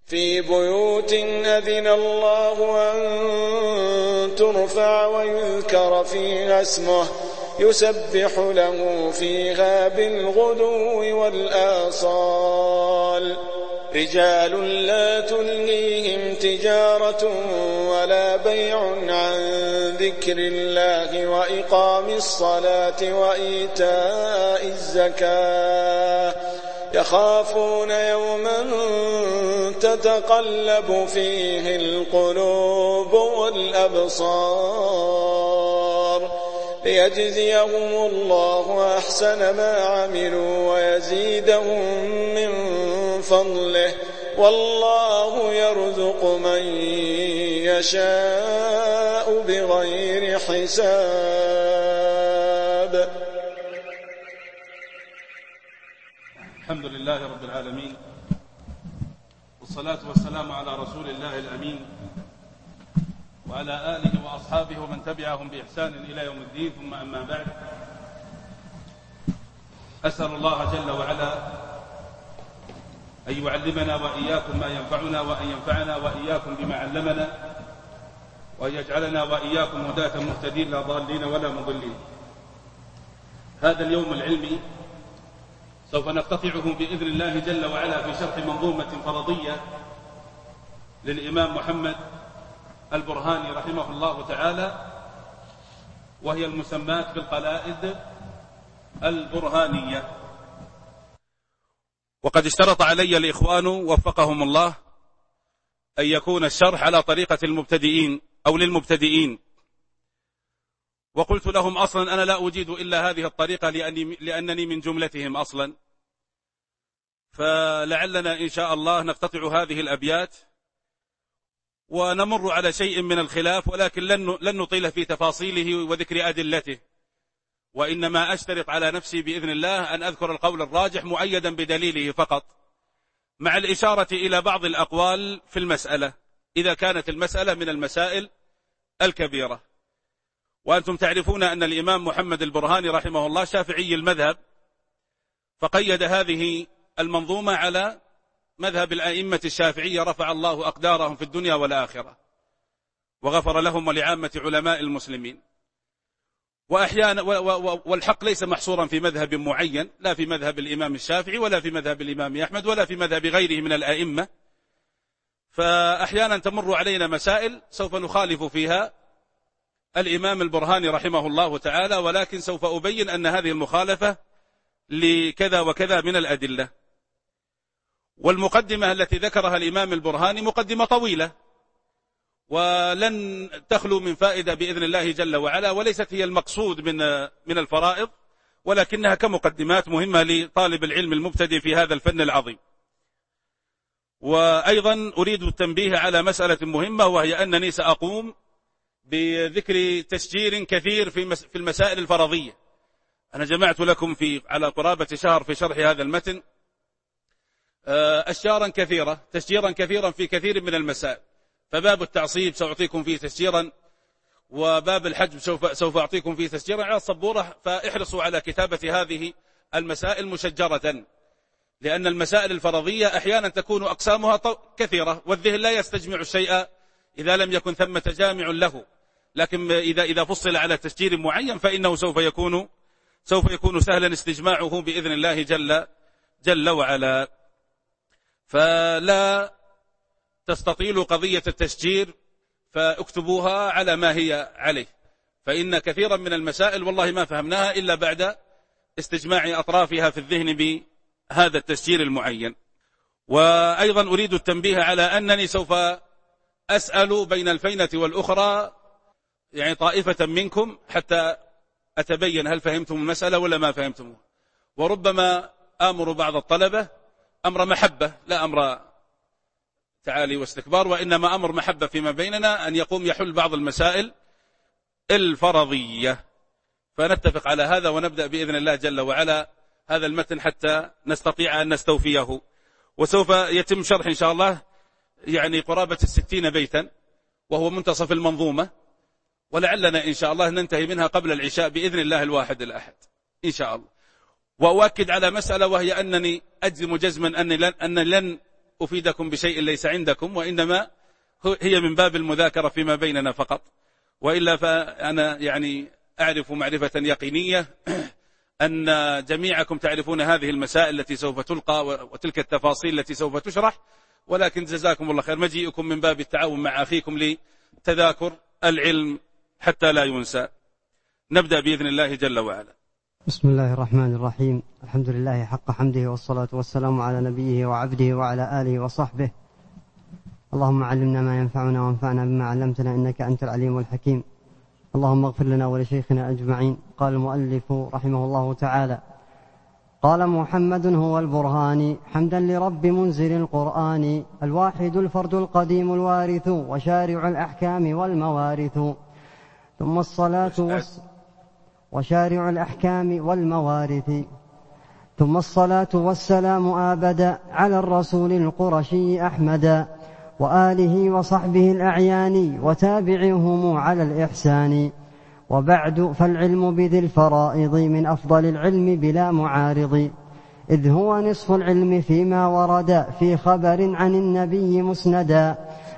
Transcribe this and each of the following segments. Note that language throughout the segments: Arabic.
في بيوت أذن الله أن ترفع ويذكر فيها اسمه يسبح له فيها بالغدو والآصال رجال لا تلهيهم تجارة ولا بيع عن ذكر الله وإقام الصلاة وإيتاء الزكاة يخافون يوما تتقلب فيه القلوب والأبصار ليجزيهم الله أحسن ما عملوا ويزيدهم من فضله والله يرزق من يشاء بغير حساب. الحمد لله رب العالمين، والصلاة والسلام على رسول الله الأمين وعلى آله وأصحابه ومن تبعهم بإحسان إلى يوم الدين. ثم أما بعد، أسأل الله جل وعلا أن يعلمنا وإياكم ما ينفعنا وأن ينفعنا وإياكم بما علمنا وأن يجعلنا وإياكم هداة مهتدين لا ضالين ولا مضلين. هذا اليوم العلمي سوف نقتطعه بإذن الله جل وعلا في شرح منظومة فرضية للإمام محمد البرهاني رحمه الله تعالى، وهي المسماة بالقلائد البرهانية. وقد اشترط علي الإخوان وفقهم الله أن يكون الشرح على طريقة المبتدئين أو للمبتدئين، وقلت لهم أصلا أنا لا أجيد إلا هذه الطريقة لأنني من جملتهم أصلا، فلعلنا إن شاء الله نقتطع هذه الأبيات ونمر على شيء من الخلاف، ولكن لن نطيل في تفاصيله وذكر أدلته، وإنما أشترط على نفسي بإذن الله أن أذكر القول الراجح مؤيدا بدليله فقط، مع الإشارة إلى بعض الأقوال في المسألة إذا كانت المسألة من المسائل الكبيرة. وأنتم تعرفون أن الإمام محمد البرهاني رحمه الله شافعي المذهب، فقيد هذه المنظومة على مذهب الأئمة الشافعية رفع الله أقدارهم في الدنيا والآخرة وغفر لهم ولعامة علماء المسلمين. وأحيانا والحق ليس محصورا في مذهب معين، لا في مذهب الإمام الشافعي ولا في مذهب الإمام أحمد ولا في مذهب غيره من الأئمة، فأحيانا تمر علينا مسائل سوف نخالف فيها الإمام البرهاني رحمه الله تعالى، ولكن سوف أبين أن هذه المخالفة لكذا وكذا من الأدلة. والمقدمة التي ذكرها الإمام البرهاني مقدمة طويلة ولن تخلو من فائدة بإذن الله جل وعلا، وليست هي المقصود من الفرائض، ولكنها كمقدمات مهمة لطالب العلم المبتدئ في هذا الفن العظيم. وأيضا أريد التنبيه على مسألة مهمة، وهي أنني سأقوم بذكر تشجير كثير في المسائل الفرضية. أنا جمعت لكم على قرابة شهر في شرح هذا المتن أشجارا كثيرة، تشجيرا كثيرا في كثير من المسائل. فباب التعصيب سأعطيكم فيه تشجيرا، وباب الحجب سوف أعطيكم فيه تشجيرا على السبورة، فاحرصوا على كتابة هذه المسائل مشجرة، لأن المسائل الفرضية أحيانا تكون أقسامها كثيرة، والذهن لا يستجمع الشيء إذا لم يكن ثمة جامع له، لكن إذا فصل على تشجير معين فإنه سوف يكون سهلا استجماعه بإذن الله جل وعلا. فلا تستطيلوا قضية التشجير، فاكتبوها على ما هي عليه، فإن كثيرا من المسائل والله ما فهمناها إلا بعد استجماع أطرافها في الذهن بهذا التشجير المعين. وأيضا أريد التنبيه على أنني سوف أسأل بين الفينة والأخرى يعني طائفة منكم حتى أتبين هل فهمتم المسألة ولا ما فهمتموها، وربما آمر بعض الطلبة أمر محبة لا أمر تعالي واستكبار، وإنما أمر محبة فيما بيننا أن يقوم يحل بعض المسائل الفرضية، فنتفق على هذا ونبدأ بإذن الله جل وعلا هذا المتن حتى نستطيع أن نستوفيه. وسوف يتم شرح إن شاء الله يعني قرابة 60 بيتا، وهو منتصف المنظومة، ولعلنا إن شاء الله ننتهي منها قبل العشاء بإذن الله الواحد الأحد إن شاء الله. وأؤكد على مسألة، وهي أنني أجزم جزما أنني لن أفيدكم بشيء ليس عندكم، وإنما هي من باب المذاكرة فيما بيننا فقط، وإلا فأنا يعني أعرف معرفة يقينية أن جميعكم تعرفون هذه المسائل التي سوف تلقى وتلك التفاصيل التي سوف تشرح، ولكن جزاكم الله خير، مجيئكم من باب التعاون مع أخيكم لتذاكر العلم حتى لا ينسى. نبدأ بإذن الله جل وعلا. بسم الله الرحمن الرحيم. الحمد لله حق حمده، والصلاة والسلام على نبيه وعبده وعلى آله وصحبه. اللهم علمنا ما ينفعنا وانفعنا بما علمتنا، إنك أنت العليم الحكيم. اللهم اغفر لنا ولشيخنا أجمعين. قال المؤلف رحمه الله تعالى: قال محمد هو البرهاني، حمدا لرب منزل القرآن، الواحد الفرد القديم الوارث، وشارع الأحكام والموارث، ثم الصلاة وشارع الأحكام والموارث، ثم الصلاة والسلام أبدا على الرسول القرشي أحمد، وآله وصحبه الأعيان، وتابعهم على الإحسان. وبعد، فالعلم بذي الفرائض من أفضل العلم بلا معارض، إذ هو نصف العلم فيما ورد في خبر عن النبي مسندا،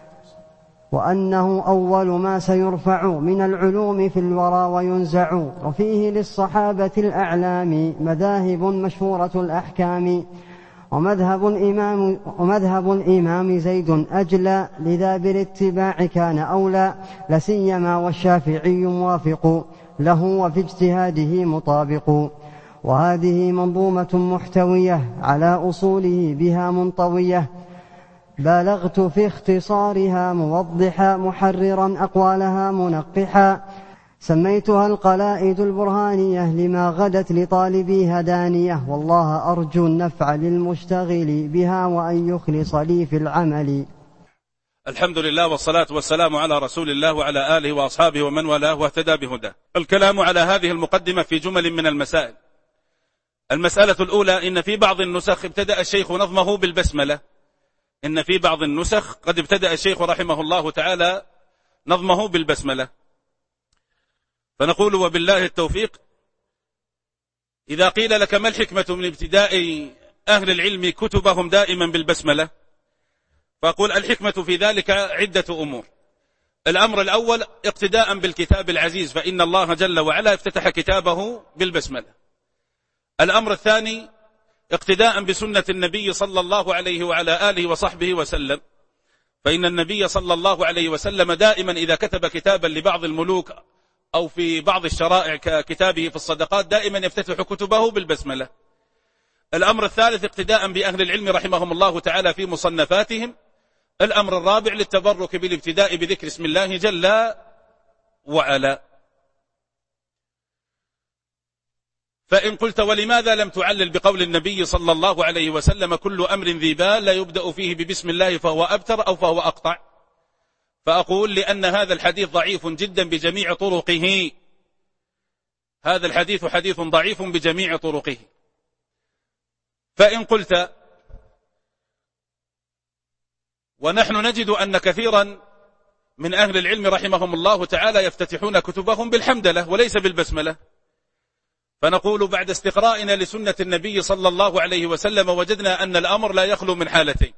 وأنه أول ما سيرفع من العلوم في الورى وينزع، وفيه للصحابة الأعلام مذاهب مشهورة الأحكام، ومذهب الإمام زيد أجلى، لذا بالاتباع كان أولى، لسيما والشافعي موافق له، وفي اجتهاده مطابق. وهذه منظومة محتوية على أصوله بها منطوية، بالغت في اختصارها موضحا، محررا أقوالها منقحا، سميتها القلائد البرهانية، لما غدت لطالبي هدانية، والله أرجو النفع للمشتغل بها، وأن يخلص لي في العمل. الحمد لله، والصلاة والسلام على رسول الله وعلى آله وأصحابه ومن والاه واهتدى بهداه. الكلام على هذه المقدمة في جمل من المسائل. المسألة الأولى: إن في بعض النسخ ابتدأ الشيخ نظمه بالبسملة. إن في بعض النسخ قد ابتدأ الشيخ رحمه الله تعالى نظمه بالبسملة، فنقول وبالله التوفيق. إذا قيل لك ما الحكمة من ابتداء أهل العلم كتبهم دائما بالبسملة، فأقول الحكمة في ذلك عدة أمور. الأمر الأول اقتداء بالكتاب العزيز، فإن الله جل وعلا افتتح كتابه بالبسملة. الأمر الثاني اقتداء بسنة النبي صلى الله عليه وعلى آله وصحبه وسلم، فإن النبي صلى الله عليه وسلم دائما إذا كتب كتابا لبعض الملوك أو في بعض الشرائع ككتابه في الصدقات دائما يفتتح كتبه بالبسملة. الأمر الثالث اقتداء بأهل العلم رحمهم الله تعالى في مصنفاتهم. الأمر الرابع للتبرك بالابتداء بذكر اسم الله جل وعلا. فإن قلت ولماذا لم تعلل بقول النبي صلى الله عليه وسلم كل أمر ذي بال لا يبدأ فيه ببسم الله فهو أبتر أو فهو أقطع، فأقول لأن هذا الحديث ضعيف جدا بجميع طرقه. هذا الحديث حديث ضعيف بجميع طرقه. فإن قلت ونحن نجد أن كثيرا من أهل العلم رحمهم الله تعالى يفتتحون كتبهم بالحمدلة وليس بالبسملة، فنقول بعد استقرائنا لسنة النبي صلى الله عليه وسلم وجدنا أن الأمر لا يخلو من حالتين: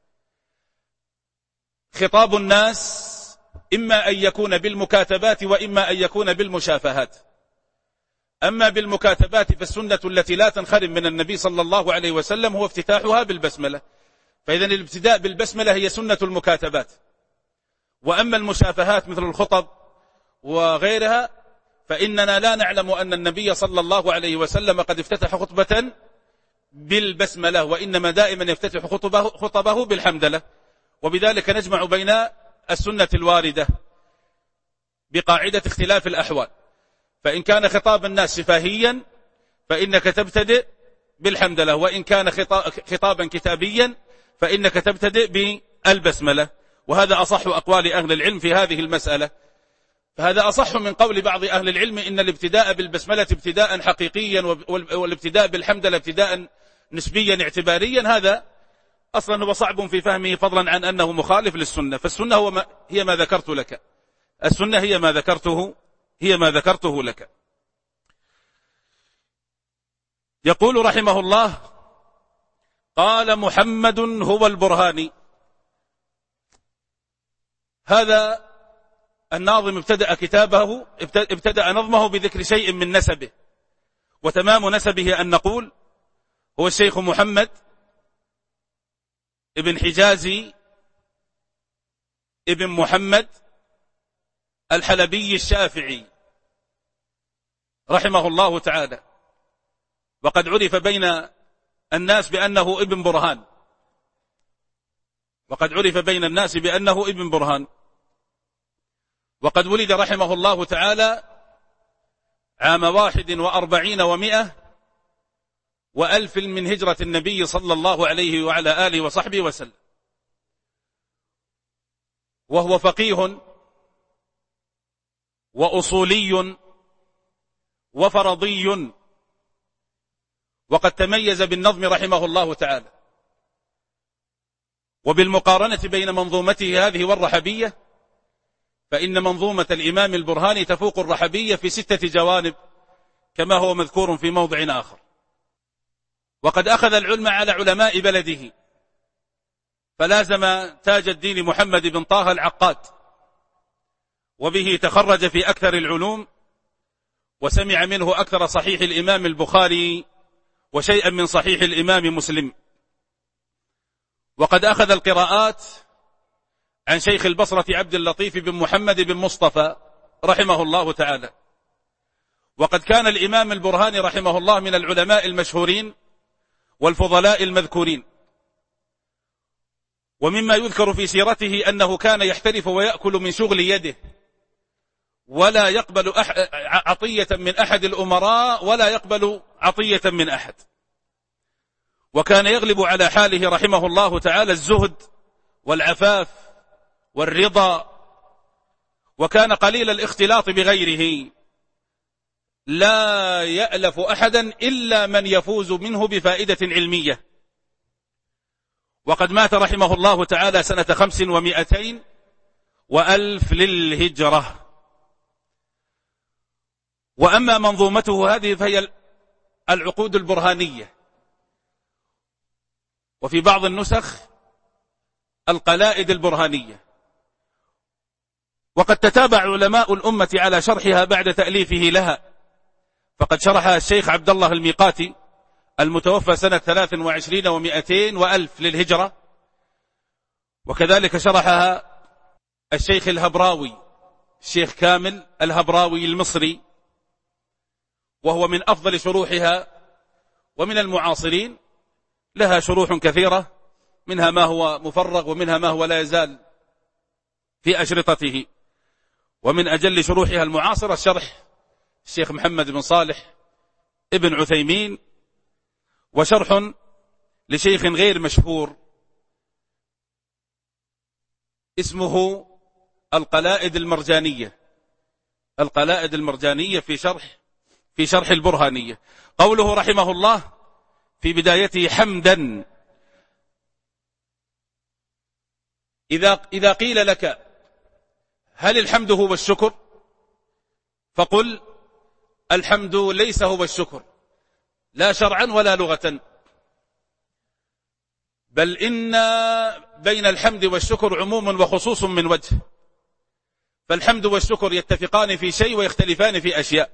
خطاب الناس إما أن يكون بالمكاتبات وإما أن يكون بالمشافهات. أما بالمكاتبات فالسنة التي لا تنخرم من النبي صلى الله عليه وسلم هو افتتاحها بالبسملة، فإذن الابتداء بالبسملة هي سنة المكاتبات. وأما المشافهات مثل الخطب وغيرها فإننا لا نعلم أن النبي صلى الله عليه وسلم قد افتتح خطبة بالبسملة، وإنما دائما يفتتح خطبه بالحمدلة. وبذلك نجمع بين السنة الواردة بقاعدة اختلاف الأحوال. فإن كان خطاب الناس شفاهيا فإنك تبتدئ بالحمدلة، وإن كان خطابا كتابيا فإنك تبتدئ بالبسملة. وهذا أصح أقوال أهل العلم في هذه المسألة. فهذا أصح من قول بعض أهل العلم إن الابتداء بالبسملة ابتداء حقيقيا والابتداء بالحمدلة ابتداء نسبيا اعتباريا. هذا أصلا هو صعب في فهمه، فضلا عن أنه مخالف للسنة. فالسنة هي ما ذكرت لك، السنة هي ما ذكرته لك. يقول رحمه الله: قال محمد هو البرهاني. هذا الناظم ابتدأ نظمه بذكر شيء من نسبه، وتمام نسبه أن نقول هو الشيخ محمد ابن حجازي ابن محمد الحلبي الشافعي رحمه الله تعالى، وقد عرف بين الناس بأنه ابن برهان، وقد ولد رحمه الله تعالى عام 41 و100 وألف من هجرة النبي صلى الله عليه وعلى آله وصحبه وسلم، وهو فقيه وأصولي وفرضي، وقد تميز بالنظم رحمه الله تعالى، وبالمقارنة بين منظومته هذه والرحبية فإن منظومة الإمام البرهاني تفوق الرحبية في 6 جوانب كما هو مذكور في موضع آخر. وقد أخذ العلم على علماء بلده، فلازم تاج الدين محمد بن طه العقاد، وبه تخرج في أكثر العلوم، وسمع منه أكثر صحيح الإمام البخاري وشيئا من صحيح الإمام مسلم. وقد أخذ القراءات عن شيخ البصرة عبد اللطيف بن محمد بن مصطفى رحمه الله تعالى. وقد كان الإمام البرهاني رحمه الله من العلماء المشهورين والفضلاء المذكورين، ومما يذكر في سيرته أنه كان يحترف ويأكل من شغل يده، ولا يقبل عطية من أحد الأمراء ولا يقبل عطية من أحد، وكان يغلب على حاله رحمه الله تعالى الزهد والعفاف والرضا، وكان قليل الاختلاط بغيره، لا يألف أحدا إلا من يفوز منه بفائدة علمية. وقد مات رحمه الله تعالى سنة 500 وألف للهجرة. وأما منظومته هذه فهي العقود البرهانية، وفي بعض النسخ القلائد البرهانية. وقد تتابع علماء الأمة على شرحها بعد تأليفه لها، فقد شرحها الشيخ عبد الله الميقاتي المتوفى سنة 23 و200 وألف للهجرة، وكذلك شرحها الشيخ الهبراوي، الشيخ كامل الهبراوي المصري، وهو من أفضل شروحها، ومن المعاصرين لها شروح كثيرة، منها ما هو مفرغ ومنها ما هو لا يزال في أشرطته. ومن أجل شروحها المعاصرة الشرح الشيخ محمد بن صالح ابن عثيمين، وشرح لشيخ غير مشهور اسمه القلائد المرجانية في شرح البرهانية. قوله رحمه الله في بدايته حمدا، إذا قيل لك هل الحمد هو الشكر فقل الحمد ليس هو الشكر، لا شرعا ولا لغة، بل إن بين الحمد والشكر عموم وخصوص من وجه، فالحمد والشكر يتفقان في شيء ويختلفان في أشياء.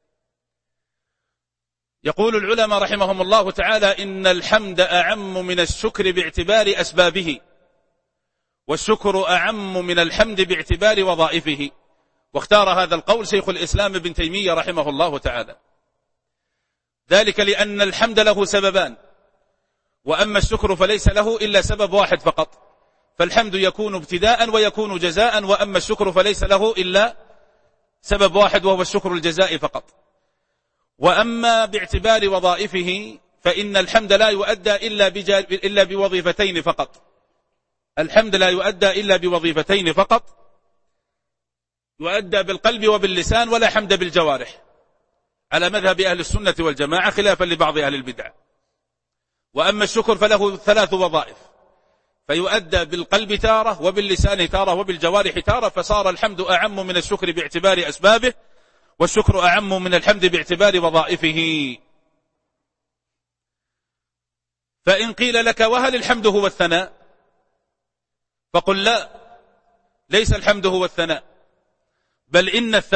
يقول العلماء رحمهم الله تعالى إن الحمد أعم من الشكر باعتبار أسبابه، والشكر أعم من الحمد باعتبار وظائفه. واختار هذا القول شيخ الإسلام ابن تيمية رحمه الله تعالى، ذلك لأن الحمد له سببان، وأما الشكر فليس له إلا سبب واحد فقط، فالحمد يكون ابتداء ويكون جزاء، وأما الشكر فليس له إلا سبب واحد وهو الشكر الجزائي فقط. وأما باعتبار وظائفه فإن الحمد لا يؤدى إلا بوظيفتين فقط، الحمد لا يؤدى إلا بوظيفتين فقط، يؤدى بالقلب وباللسان، ولا حمد بالجوارح، على مذهب أهل السنة والجماعة خلافا لبعض أهل البدع. وأما الشكر فله 3 وظائف، فيؤدى بالقلب تارة، وباللسان تارة، وبالجوارح تارة، فصار الحمد أعم من الشكر باعتبار أسبابه، والشكر أعم من الحمد باعتبار وظائفه. فإن قيل لك وهل الحمد هو الثناء؟ فقل لا، ليس الحمد هو الثناء، بل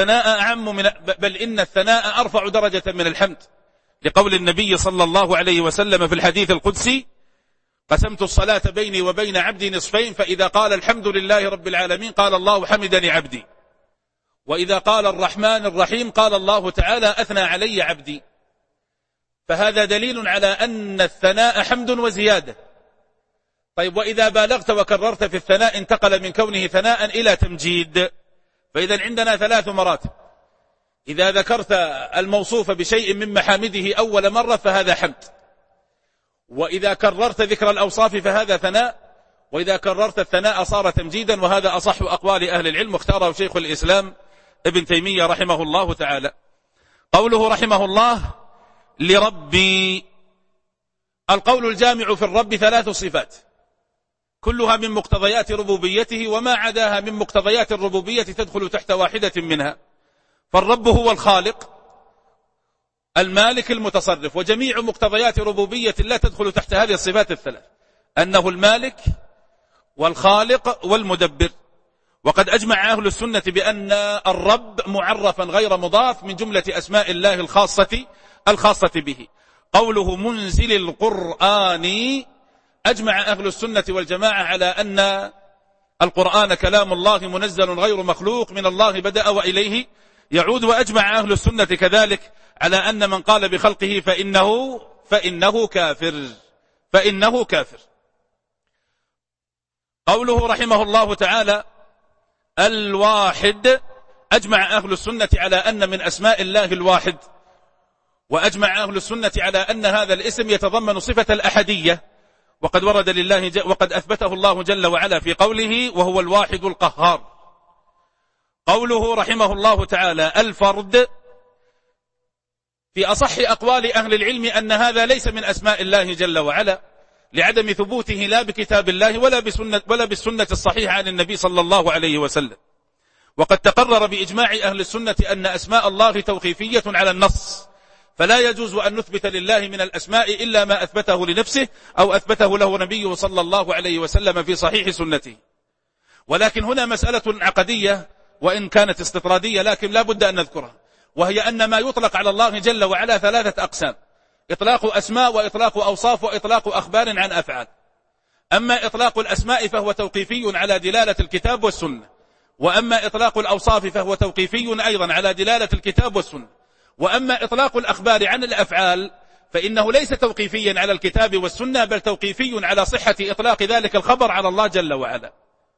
إن الثناء أرفع درجة من الحمد، لقول النبي صلى الله عليه وسلم في الحديث القدسي: قسمت الصلاة بيني وبين عبدي نصفين، فإذا قال الحمد لله رب العالمين قال الله حمدني عبدي، وإذا قال الرحمن الرحيم قال الله تعالى أثنى علي عبدي. فهذا دليل على أن الثناء حمد وزيادة. طيب، وإذا بالغت وكررت في الثناء انتقل من كونه ثناء إلى تمجيد. فإذا عندنا 3 مراتب: إذا ذكرت الموصوف بشيء من محامده أول مرة فهذا حمد، وإذا كررت ذكر الأوصاف فهذا ثناء، وإذا كررت الثناء صار تمجيدا. وهذا أصح أقوال أهل العلم، واختاره شيخ الإسلام ابن تيمية رحمه الله تعالى. قوله رحمه الله: لربي، القول الجامع في الرب 3 صفات كلها من مقتضيات ربوبيته، وما عداها من مقتضيات الربوبية تدخل تحت واحدة منها. فالرب هو الخالق المالك المتصرف، وجميع مقتضيات ربوبية لا تدخل تحت هذه الصفات ال3: أنه المالك والخالق والمدبر. وقد أجمع أهل السنة بأن الرب معرفا غير مضاف من جملة أسماء الله الخاصة به. قوله منزل القرآن، أجمع أهل السنة والجماعة على أن القرآن كلام الله منزل غير مخلوق، من الله بدأ وإليه يعود. وأجمع أهل السنة كذلك على أن من قال بخلقه فإنه كافر. قوله رحمه الله تعالى: الواحد، أجمع أهل السنة على أن من أسماء الله الواحد، وأجمع أهل السنة على أن هذا الاسم يتضمن صفة الأحدية، وقد ورد وقد أثبته الله جل وعلا في قوله: وهو الواحد القهار. قوله رحمه الله تعالى: الفرد، في أصح أقوال أهل العلم أن هذا ليس من أسماء الله جل وعلا، لعدم ثبوته لا بكتاب الله ولا بالسنة الصحيحة عن النبي صلى الله عليه وسلم. وقد تقرر بإجماع أهل السنة أن أسماء الله توقيفية على النص، فلا يجوز أن نثبت لله من الأسماء إلا ما أثبته لنفسه أو أثبته له نبيه صلى الله عليه وسلم في صحيح سنته. ولكن هنا مسألة عقدية وإن كانت استطرادية، لكن لا بد أن نذكرها، وهي أن ما يطلق على الله جل وعلا 3 أقسام: إطلاق أسماء، وإطلاق أوصاف، وإطلاق أخبار عن أفعال. أما إطلاق الأسماء فهو توقيفي على دلالة الكتاب والسنة، وأما إطلاق الأوصاف فهو توقيفي أيضا على دلالة الكتاب والسنة، وأما إطلاق الأخبار عن الأفعال فإنه ليس توقيفيا على الكتاب والسنة، بل توقيفي على صحة إطلاق ذلك الخبر على الله جل وعلا،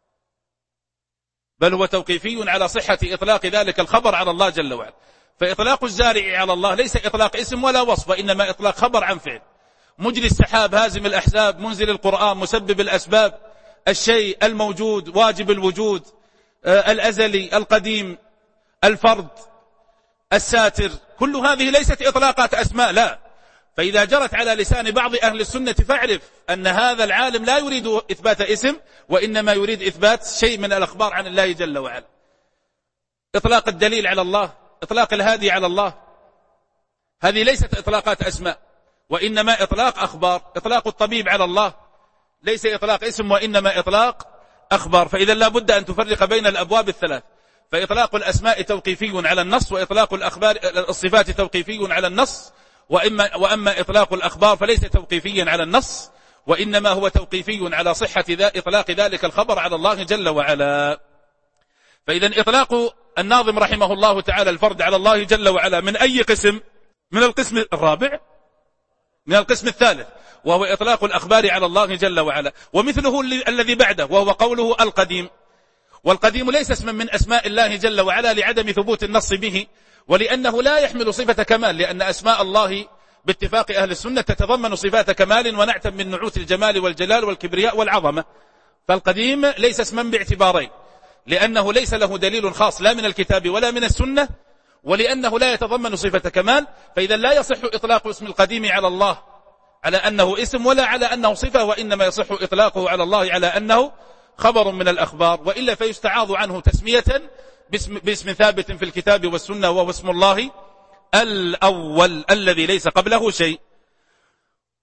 بل هو توقيفي على صحة إطلاق ذلك الخبر على الله جل وعلا. فإطلاق الزارع على الله ليس إطلاق اسم ولا وصف، وإنما إطلاق خبر عن فعل: مجري السحاب، هازم الأحزاب، منزل القرآن، مسبب الأسباب، الشيء الموجود، واجب الوجود، الأزلي، القديم، الفرد، الساتر. كل هذه ليست إطلاقات أسماء، لا. فإذا جرت على لسان بعض أهل السنة فاعرف أن هذا العالم لا يريد إثبات اسم، وإنما يريد إثبات شيء من الأخبار عن الله جل وعلا. إطلاق الدليل على الله، إطلاق الهادي على الله، هذه ليست إطلاقات أسماء، وإنما إطلاق أخبار. إطلاق الطبيب على الله ليس إطلاق اسم، وإنما إطلاق أخبار. فإذا لا بد أن تفرق بين الأبواب ال3: فإطلاق الأسماء توقيفي على النص، وإطلاق الصفات توقيفي على النص، وأما إطلاق الأخبار فليس توقيفيا على النص، وإنما هو توقيفي على صحة إطلاق ذلك الخبر على الله جل وعلا. فإذا إطلاق الناظم رحمه الله تعالى الفرد على الله جل وعلا من أي قسم؟ من القسم الرابع، من القسم الثالث، وهو إطلاق الأخبار على الله جل وعلا. ومثله الذي بعده وهو قوله القديم. والقديم ليس اسما من أسماء الله جل وعلا لعدم ثبوت النص به، ولأنه لا يحمل صفة كمال، لأن أسماء الله باتفاق أهل السنة تتضمن صفات كمال ونعتا من نعوت الجمال والجلال والكبرياء والعظمة. فالقديم ليس اسما باعتبارين: لأنه ليس له دليل خاص لا من الكتاب ولا من السنة، ولأنه لا يتضمن صفة كمال. فإذا لا يصح إطلاق اسم القديم على الله على أنه اسم ولا على أنه صفة، وإنما يصح إطلاقه على الله على أنه خبر من الأخبار، وإلا فيستعاض عنه تسمية باسم ثابت في الكتاب والسنة، وهو اسم الله الأول الذي ليس قبله شيء.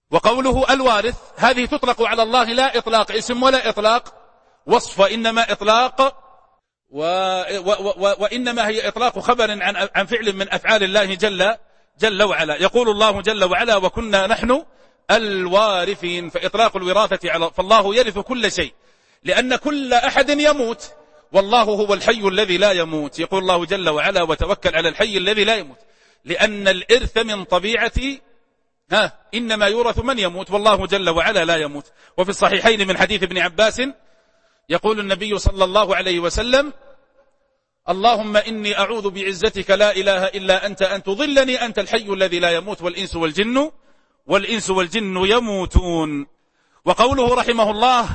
وقوله الوارث هذه تطلق على الله لا إطلاق اسم ولا إطلاق وصف، وإنما إطلاق وإنما هي إطلاق خبر عن فعل من أفعال الله جل وعلا. يقول الله جل وعلا وكنا نحن الوارثين، فإطلاق الوراثة على فالله يرث كل شيء، لأن كل أحد يموت والله هو الحي الذي لا يموت. يقول الله جل وعلا وتوكل على الحي الذي لا يموت، لأن الإرث من طبيعة إنما يورث من يموت، والله جل وعلا لا يموت. وفي الصحيحين من حديث ابن عباس يقول النبي صلى الله عليه وسلم اللهم إني أعوذ بعزتك لا إله إلا أنت أن تضلني أنت الحي الذي لا يموت والإنس والجن يموتون. وقوله رحمه الله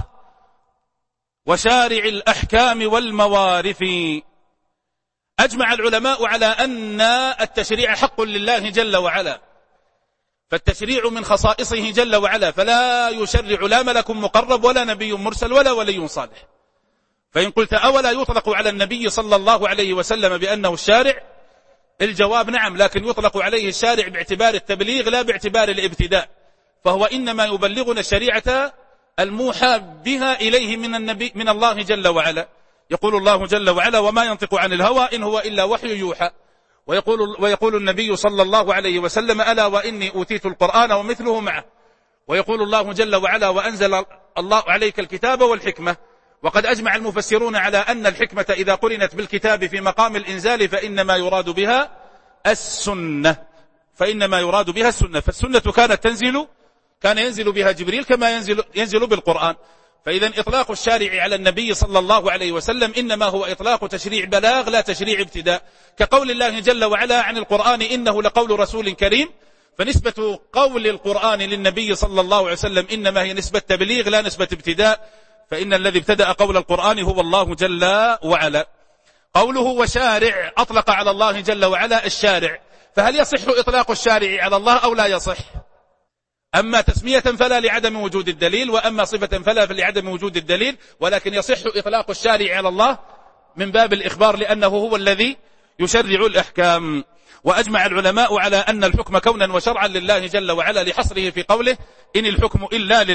وشارع الأحكام والموارث، أجمع العلماء على أن التشريع حق لله جل وعلا، فالتشريع من خصائصه جل وعلا، فلا يشرع لا ملك مقرب ولا نبي مرسل ولا ولي صالح. فإن قلت أولا يطلق على النبي صلى الله عليه وسلم بأنه الشارع، الجواب نعم، لكن يطلق عليه الشارع باعتبار التبليغ لا باعتبار الابتداء، فهو إنما يبلغنا الشريعة الموحى بها إليه من الله جل وعلا. يقول الله جل وعلا وما ينطق عن الهوى إن هو إلا وحي يوحى. ويقول النبي صلى الله عليه وسلم ألا وإني أوتيت القرآن ومثله معه. ويقول الله جل وعلا وأنزل الله عليك الكتاب والحكمة. وقد أجمع المفسرون على أن الحكمة إذا قرنت بالكتاب في مقام الإنزال فإنما يراد بها السنة، فالسنة كان ينزل بها جبريل كما ينزل بالقرآن. فإذا إطلاق الشارع على النبي صلى الله عليه وسلم إنما هو إطلاق تشريع بلاغ لا تشريع ابتداء، كقول الله جل وعلا عن القرآن إنه لقول رسول كريم، فنسبة قول القرآن للنبي صلى الله عليه وسلم إنما هي نسبة تبليغ لا نسبة ابتداء، فإن الذي ابتدأ قول القرآن هو الله جل وعلا. قوله وشارع أطلق على الله جل وعلا الشارع، فهل يصح إطلاق الشارع على الله أو لا يصح؟ أما تسمية فلا لعدم وجود الدليل، وأما صفة فلا لعدم وجود الدليل، ولكن يصح إطلاق الشارع على الله من باب الإخبار لأنه هو الذي يشرع الأحكام. وأجمع العلماء على أن الحكم كونا وشرعا لله جل وعلا لحصره في قوله إن الحكم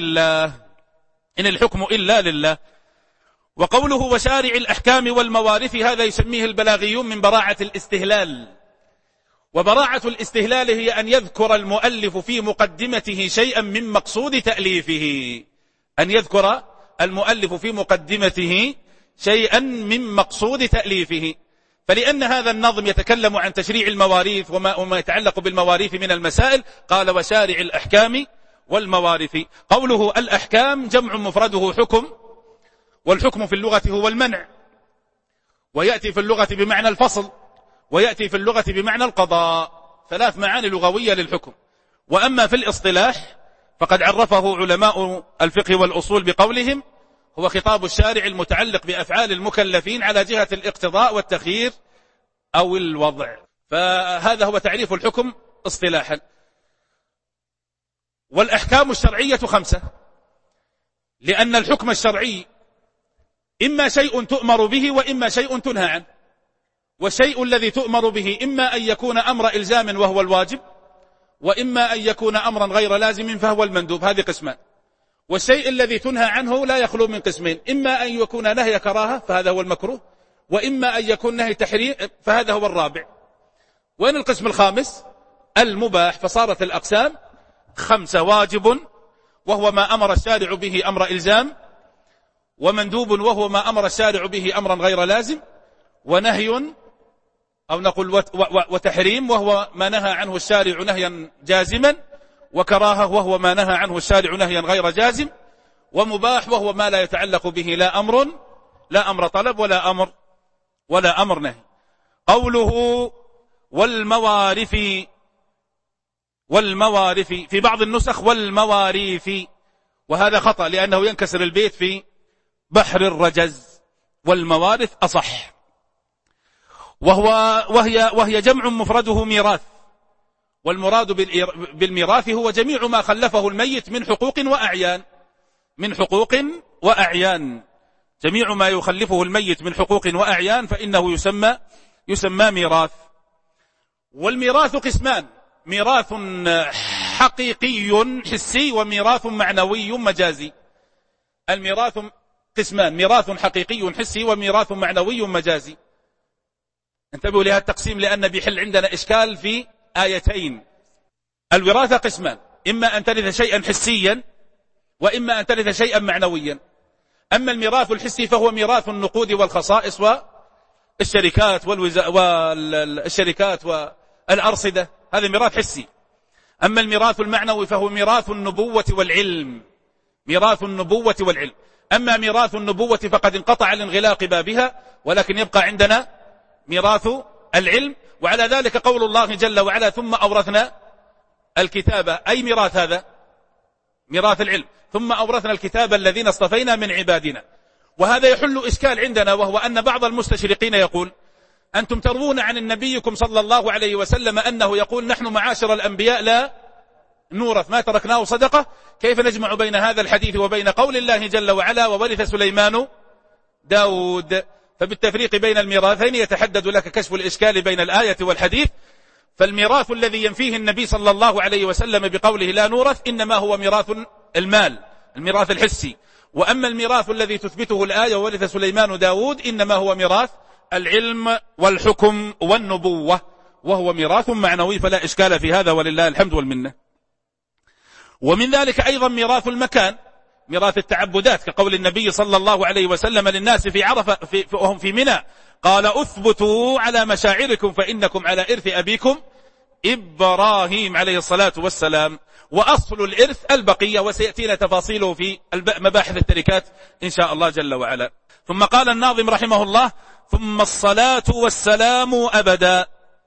إلا لله. وقوله وشارع الأحكام والموارث هذا يسميه البلاغيون من براعة الاستهلال. وبراعة الاستهلال هي أن يذكر المؤلف في مقدمته شيئا من مقصود تأليفه، فلأن هذا النظم يتكلم عن تشريع المواريث وما يتعلق بالمواريث من المسائل، قال وشارع الأحكام والموارث. قوله الأحكام جمع مفرده حكم، والحكم في اللغة هو المنع، ويأتي في اللغة بمعنى الفصل، ويأتي في اللغة بمعنى القضاء، 3 معاني لغوية للحكم. وأما في الاصطلاح فقد عرفه علماء الفقه والأصول بقولهم هو خطاب الشارع المتعلق بأفعال المكلفين على جهة الاقتضاء والتخيير أو الوضع. فهذا هو تعريف الحكم اصطلاحا. والأحكام الشرعية 5، لأن الحكم الشرعي إما شيء تؤمر به وإما شيء تنهى عنه، والشيء الذي تؤمر به إما أن يكون أمر إلزام وهو الواجب، وإما أن يكون أمرا غير لازم فهو المندوب، هذه قسمان. والشيء الذي تنهى عنه لا يخلو من قسمين، إما أن يكون نهي كراهة فهذا هو المكروه، وإما أن يكون نهي تحريم فهذا هو الرابع. وين القسم الخامس؟ المباح. فصارت الأقسام 5: واجب وهو ما أمر الشارع به أمر إلزام، ومندوب وهو ما أمر الشارع به أمرا غير لازم، ونهي أو نقول وتحريم وهو ما نهى عنه الشارع نهيا جازما، وكراهة وهو ما نهى عنه الشارع نهيا غير جازم، ومباح وهو ما لا يتعلق به لا أمر طلب ولا أمر نهي. قوله والموارث في بعض النسخ والمواريث، وهذا خطأ لأنه ينكسر البيت في بحر الرجز، والموارث أصح. وهي جمع مفرده ميراث، والمراد بالميراث هو جميع ما خلفه الميت من حقوق وأعيان، جميع ما يخلفه الميت من حقوق وأعيان فإنه يسمى ميراث. والميراث قسمان: ميراث حقيقي حسي وميراث معنوي مجازي. الميراث قسمان: ميراث حقيقي حسي وميراث معنوي مجازي. انتبهوا لهذا التقسيم لأن بيحل عندنا إشكال في آيتين. الوراثة قسمان: إما أن ترث شيئا حسيا وإما أن ترث شيئا معنويا. أما الميراث الحسي فهو ميراث النقود والخصائص والشركات والأرصدة، هذا ميراث حسي. أما الميراث المعنوي فهو ميراث النبوة والعلم، ميراث النبوة والعلم. أما ميراث النبوة فقد انقطع الانغلاق بابها، ولكن يبقى عندنا ميراث العلم. وعلى ذلك قول الله جل وعلا: ثم أورثنا الكتاب، أي ميراث هذا؟ ميراث العلم. ثم أورثنا الكتاب الذين اصطفينا من عبادنا. وهذا يحل إشكال عندنا، وهو أن بعض المستشرقين يقول: أنتم تروون عن نبيكم صلى الله عليه وسلم أنه يقول: نحن معاشر الأنبياء لا نورث، ما تركناه صدقة. كيف نجمع بين هذا الحديث وبين قول الله جل وعلا: وورث سليمان داود؟ فبالتفريق بين الميراثين يتحدد لك كشف الإشكال بين الآية والحديث. فالميراث الذي ينفيه النبي صلى الله عليه وسلم بقوله لا نورث إنما هو ميراث المال، الميراث الحسي. وأما الميراث الذي تثبته الآية وورث سليمان داود إنما هو ميراث العلم والحكم والنبوة، وهو ميراث معنوي، فلا إشكال في هذا ولله الحمد والمنة. ومن ذلك أيضا ميراث المكان، ميراث التعبدات، كقول النبي صلى الله عليه وسلم للناس في عرفة وهم في منى: قال: أثبتوا على مشاعركم فإنكم على إرث أبيكم إبراهيم عليه الصلاة والسلام. وأصل الإرث البقية، وسيأتينا تفاصيله في مباحث التركات إن شاء الله جل وعلا. ثم قال الناظم رحمه الله: ثم الصلاة والسلام أبدا.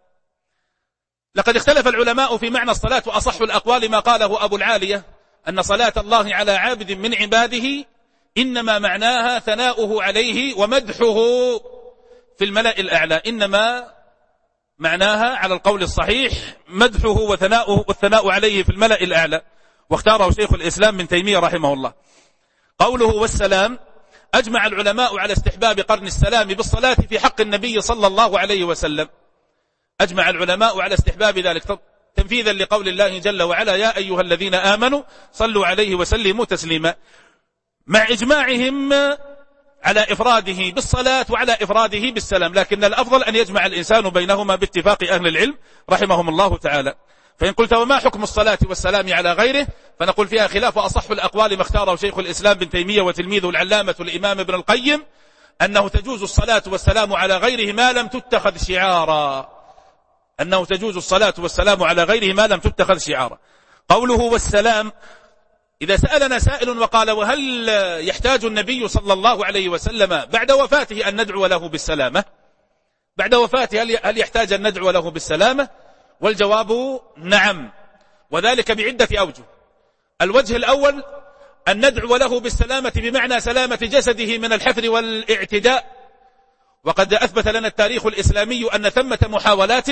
لقد اختلف العلماء في معنى الصلاة، وأصح الأقوال ما قاله أبو العالية أن صلاة الله على عابد من عباده إنما معناها ثناؤه عليه ومدحه في الملأ الأعلى. إنما معناها على القول الصحيح مدحه وثناؤه والثناء عليه في الملأ الأعلى، واختاره شيخ الإسلام ابن تيمية رحمه الله. قوله والسلام: أجمع العلماء على استحباب قرن السلام بالصلاة في حق النبي صلى الله عليه وسلم. أجمع العلماء على استحباب ذلك تنفيذا لقول الله جل وعلا: يا أيها الذين آمنوا صلوا عليه وسلموا تسليما، مع إجماعهم على إفراده بالصلاة وعلى إفراده بالسلام. لكن الأفضل أن يجمع الإنسان بينهما باتفاق أهل العلم رحمهم الله تعالى. فإن قلت وما حكم الصلاة والسلام على غيره، فنقول فيها خلاف، وأصح الأقوال ما اختاره شيخ الإسلام بن تيمية وتلميذه العلامة الإمام ابن القيم أنه تجوز الصلاة والسلام على غيره ما لم تتخذ شعارا، أنه تجوز الصلاة والسلام على غيره ما لم تتخذ شعارا. قوله والسلام: إذا سألنا سائل وقال: وهل يحتاج النبي صلى الله عليه وسلم بعد وفاته أن ندعو له بالسلامة؟ بعد وفاته هل يحتاج أن ندعو له بالسلامة؟ والجواب نعم، وذلك بعدة أوجه. الوجه الأول أن ندعو له بالسلامة بمعنى سلامة جسده من الحفر والاعتداء. وقد أثبت لنا التاريخ الإسلامي أن ثمة محاولات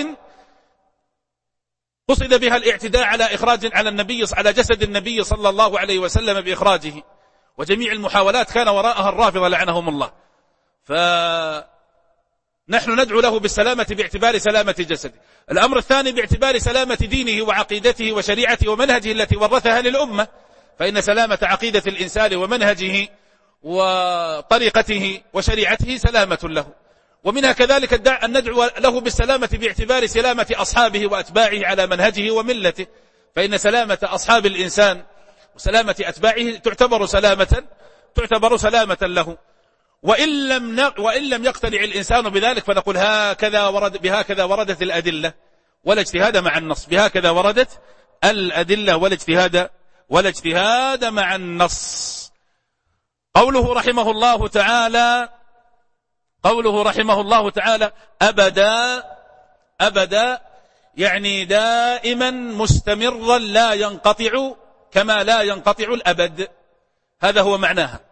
قصد بها الاعتداء على جسد النبي صلى الله عليه وسلم بإخراجه، وجميع المحاولات كان وراءها الرافضة لعنهم الله. فنحن ندعو له بالسلامة باعتبار سلامة جسده. الأمر الثاني باعتبار سلامة دينه وعقيدته وشريعته ومنهجه التي ورثها للأمة، فإن سلامة عقيدة الإنسان ومنهجه وطريقته وشريعته سلامة له. ومنها كذلك أن ندعو له بالسلامة باعتبار سلامة أصحابه وأتباعه على منهجه وملته، فإن سلامة أصحاب الإنسان وسلامة أتباعه تعتبر سلامة له. وإن لم يقتنع الإنسان بذلك فنقول بهكذا وردت الأدلة ولا اجتهاد مع النص، بهكذا وردت الأدلة ولا اجتهاد مع النص. قوله رحمه الله تعالى أبدا يعني دائما مستمرا لا ينقطع، كما لا ينقطع الأبد، هذا هو معناها.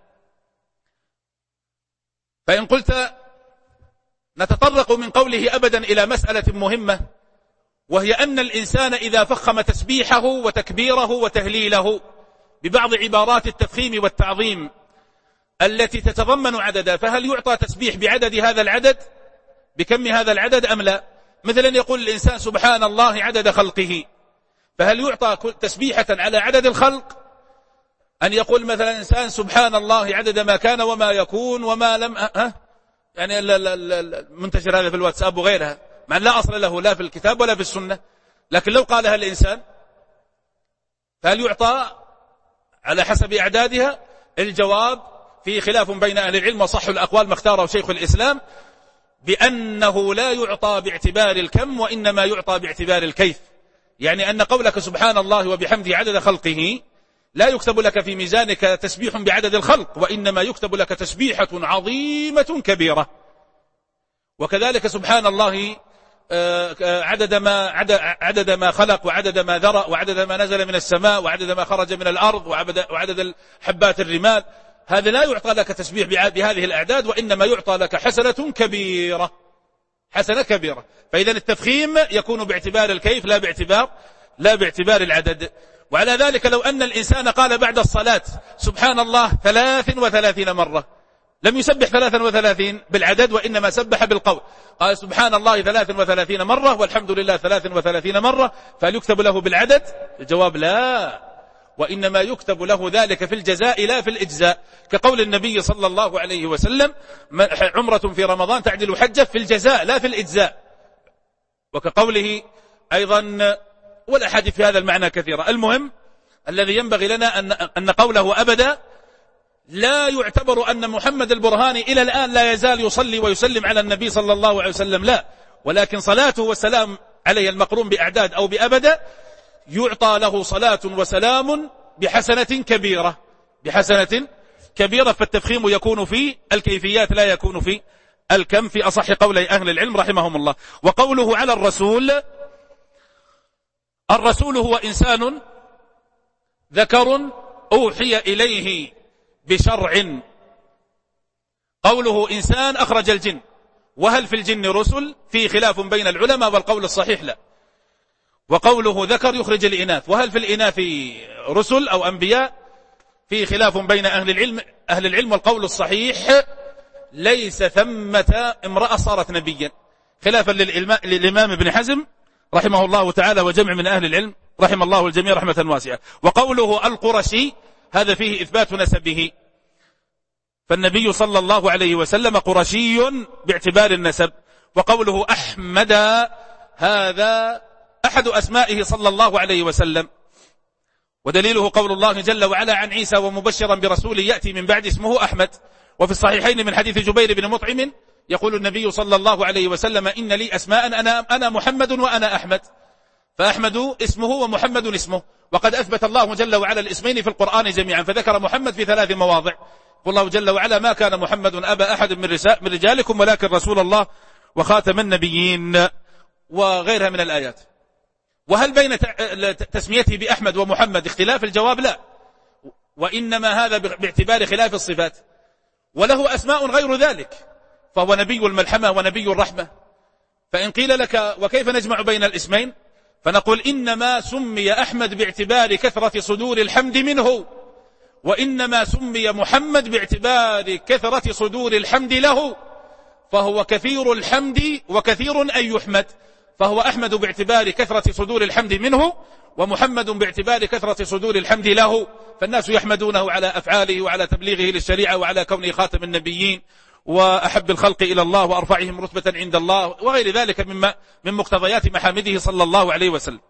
فإن قلت نتطرق من قوله أبدا إلى مسألة مهمة، وهي أن الإنسان إذا فخم تسبيحه وتكبيره وتهليله ببعض عبارات التفخيم والتعظيم التي تتضمن عددا، فهل يعطى تسبيح بعدد هذا العدد، بكم هذا العدد أم لا؟ مثلا يقول الإنسان سبحان الله عدد خلقه، فهل يعطى تسبيحة على عدد الخلق؟ أن يقول مثلا إنسان سبحان الله عدد ما كان وما يكون وما لم يعني المنتشر هذا في الواتساب وغيرها، مع لا أصل له لا في الكتاب ولا في السنة، لكن لو قالها الإنسان فهل يعطى على حسب أعدادها؟ الجواب في خلاف بين أهل العلم، وصح الأقوال ما اختاره شيخ الإسلام بأنه لا يعطى باعتبار الكم وإنما يعطى باعتبار الكيف. يعني أن قولك سبحان الله وبحمده عدد خلقه لا يكتب لك في ميزانك تسبيح بعدد الخلق، وإنما يكتب لك تسبيحة عظيمة كبيرة. وكذلك سبحان الله عدد ما خلق وعدد ما ذرأ وعدد ما نزل من السماء وعدد ما خرج من الأرض وعدد حبات الرمال، هذا لا يعطى لك تسبيح بهذه الأعداد، وإنما يعطى لك حسنة كبيرة، حسنة كبيرة. فإذا التفخيم يكون باعتبار الكيف لا باعتبار العدد. وعلى ذلك لو أن الإنسان قال بعد الصلاة سبحان الله 33 مرة، لم يسبح 33 بالعدد وإنما سبح بالقول، قال سبحان الله 33 مرة والحمد لله 33 مرة، فهل يكتب له بالعدد؟ الجواب لا، وإنما يكتب له ذلك في الجزاء لا في الإجزاء، كقول النبي صلى الله عليه وسلم عمرة في رمضان تعدل حجة، في الجزاء لا في الإجزاء. وكقوله أيضا، والأحاديث في هذا المعنى كثيرة. المهم الذي ينبغي لنا أن قوله أبدا لا يعتبر أن محمد البرهاني إلى الآن لا يزال يصلي ويسلم على النبي صلى الله عليه وسلم، لا، ولكن صلاته والسلام عليه المقرون بأعداد أو بأبدا يعطى له صلاة وسلام بحسنة كبيرة. فالتفخيم يكون في الكيفيات لا يكون في الكم، في أصح قولي أهل العلم رحمهم الله. وقوله على الرسول هو إنسان ذكر أوحي إليه بشرع. قوله إنسان أخرج الجن، وهل في الجن رسل؟ في خلاف بين العلماء، والقول الصحيح لا. وقوله ذكر يخرج الإناث، وهل في الإناث رسل أو أنبياء؟ في خلاف بين أهل العلم، والقول الصحيح ليس ثمة امرأة صارت نبيا، خلافا للإمام ابن حزم رحمه الله تعالى وجمع من أهل العلم رحم الله الجميع رحمة واسعة. وقوله القرشي هذا فيه إثبات نسبه، فالنبي صلى الله عليه وسلم قرشي باعتبار النسب. وقوله أحمد هذا أحد أسمائه صلى الله عليه وسلم، ودليله قول الله جل وعلا عن عيسى ومبشرا برسول يأتي من بعد اسمه أحمد. وفي الصحيحين من حديث جبير بن مطعم يقول النبي صلى الله عليه وسلم إن لي أسماء أنا محمد وأنا أحمد، فأحمد اسمه ومحمد اسمه، وقد أثبت الله جل وعلا الاسمين في القرآن جميعا، فذكر محمد في 3 مواضع. قال الله جل وعلا ما كان محمد أبا أحد من رجالكم ولكن رسول الله وخاتم النبيين، وغيرها من الآيات. وهل بين تسميته بأحمد ومحمد اختلاف؟ الجواب لا، وإنما هذا باعتبار خلاف الصفات، وله أسماء غير ذلك، فهو نبي الملحمة ونبي الرحمة. فإن قيل لك وكيف نجمع بين الاسمين؟ فنقول إنما سمي أحمد باعتبار كثرة صدور الحمد منه، وإنما سمي محمد باعتبار كثرة صدور الحمد له، فهو كثير الحمد وكثير أن يحمد، فهو أحمد باعتبار كثرة صدور الحمد منه، ومحمد باعتبار كثرة صدور الحمد له. فالناس يحمدونه على أفعاله وعلى تبليغه للشريعة وعلى كونه خاتم النبيين وأحب الخلق إلى الله وأرفعهم رتبة عند الله وغير ذلك من مقتضيات محامده صلى الله عليه وسلم.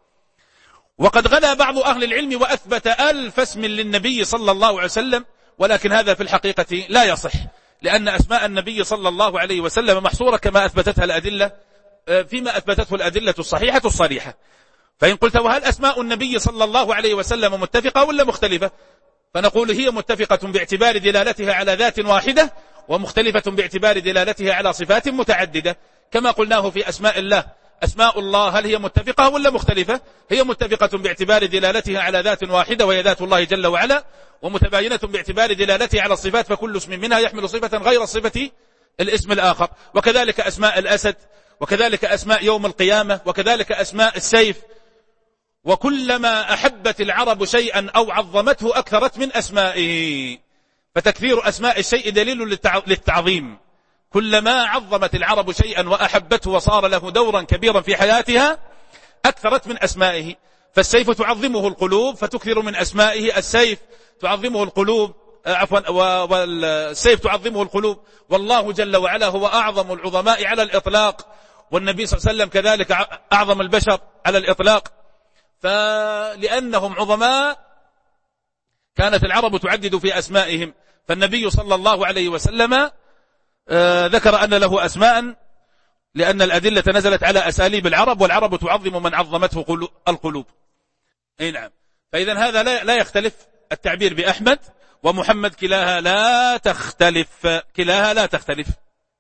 وقد غلا بعض أهل العلم وأثبت 1000 اسم للنبي صلى الله عليه وسلم، ولكن هذا في الحقيقة لا يصح، لأن أسماء النبي صلى الله عليه وسلم محصورة كما أثبتتها الأدلة فيما أثبتته الأدلة الصحيحة الصريحة. فإن قلت وهل أسماء النبي صلى الله عليه وسلم متفقة ولا مختلفة؟ فنقول هي متفقة باعتبار دلالتها على ذات واحدة، ومختلفة باعتبار دلالتها على صفات متعددة، كما قلناه في أسماء الله. أسماء الله هل هي متفقة ولا مختلفة؟ هي متفقة باعتبار دلالتها على ذات واحدة وهي ذات الله جل وعلا، ومتباينة باعتبار دلالتها على الصفات، فكل اسم منها يحمل صفة غير صفة الاسم الآخر. وكذلك أسماء الأسد، وكذلك أسماء يوم القيامة، وكذلك أسماء السيف. وكلما أحبت العرب شيئا أو عظمته أكثرت من أسمائه، فتكثير أسماء الشيء دليل للتعظيم. كلما عظمت العرب شيئا وأحبته وصار له دورا كبيرا في حياتها أكثرت من أسمائه. فالسيف تعظمه القلوب فتكثر من أسمائه. السيف تعظمه القلوب، والسيف تعظمه القلوب، والله جل وعلا هو أعظم العظماء على الإطلاق، والنبي صلى الله عليه وسلم كذلك أعظم البشر على الإطلاق. فلأنهم عظماء كانت العرب تعدد في أسمائهم، فالنبي صلى الله عليه وسلم ذكر أن له أسماء لأن الأدلة نزلت على أساليب العرب، والعرب تعظم من عظمته القلوب. أي نعم. فإذا هذا لا يختلف التعبير بأحمد ومحمد، كلاها لا تختلف.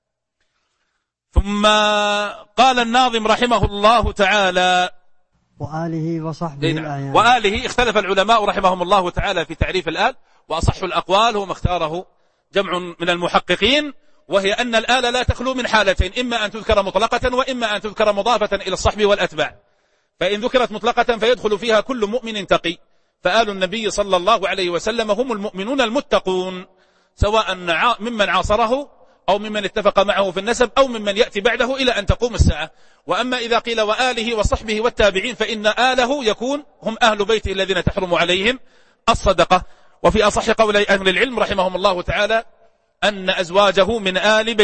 ثم قال الناظم رحمه الله تعالى وآله وصحبه الآيات. وآله اختلف العلماء رحمهم الله تعالى في تعريف الآل، وأصح الأقوال هو ما اختاره جمع من المحققين، وهي أن الآل لا تخلو من حالتين، إما أن تذكر مطلقة وإما أن تذكر مضافة إلى الصحب والأتباع. فإن ذكرت مطلقة فيدخل فيها كل مؤمن تقي، فآل النبي صلى الله عليه وسلم هم المؤمنون المتقون، سواء ممن عاصره أو ممن اتفق معه في النسب أو ممن يأتي بعده إلى أن تقوم الساعة. وأما إذا قيل وآله وصحبه والتابعين فإن آله يكون هم أهل بيته الذين تحرم عليهم الصدقة. وفي أصح قولي أهل العلم رحمهم الله تعالى أن أزواجه من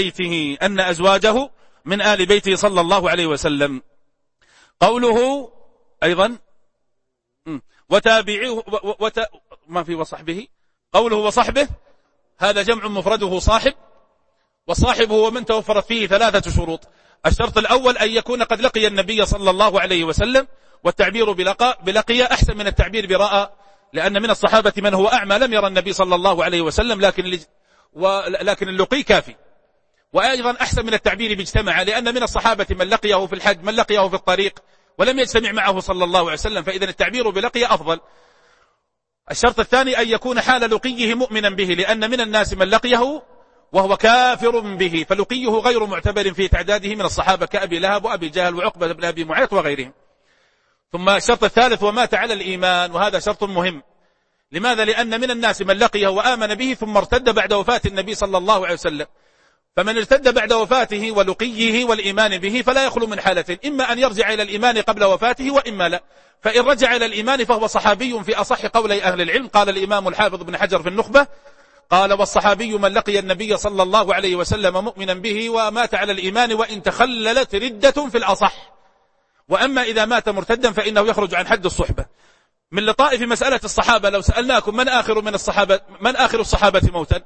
آل بيته صلى الله عليه وسلم. قوله أيضا وتابعيه ما في وصحبه، قوله وصحبه هذا جمع مفرده صاحب، والصاحب هو من توفرت فيه 3 شروط. الشرط الأول أن يكون قد لقي النبي صلى الله عليه وسلم، والتعبير بلقي أحسن من التعبير برأى، لأن من الصحابة من هو أعمى لم يرى النبي صلى الله عليه وسلم لكن اللقي كافي. وأيضا أحسن من التعبير باجتمع، لأن من الصحابة من لقيه في الحج، من لقيه في الطريق ولم يجتمع معه صلى الله عليه وسلم، فإذا التعبير بلقي أفضل. الشرط الثاني أن يكون حال لقيه مؤمنا به، لأن من الناس من لقيه وهو كافر به، فلقيه غير معتبر في تعداده من الصحابة كأبي لهب وأبي جهل وعقبة بن أبي معيط وغيرهم. ثم الشرط الثالث ومات على الإيمان، وهذا شرط مهم. لماذا؟ لأن من الناس من لقيه وآمن به ثم ارتد بعد وفاة النبي صلى الله عليه وسلم، فمن ارتد بعد وفاته ولقيه والإيمان به فلا يخلو من حالتين، إما أن يرجع إلى الإيمان قبل وفاته وإما لا. فإن رجع إلى الإيمان فهو صحابي في أصح قولي أهل العلم. قال الإمام الحافظ بن حجر في النخبة قال والصحابي من لقي النبي صلى الله عليه وسلم مؤمنا به ومات على الإيمان وإن تخللت ردة في الأصح. وأما إذا مات مرتدا فإنه يخرج عن حد الصحبة. من لطائف مسألة الصحابة لو سألناكم من آخر الصحابة موتا،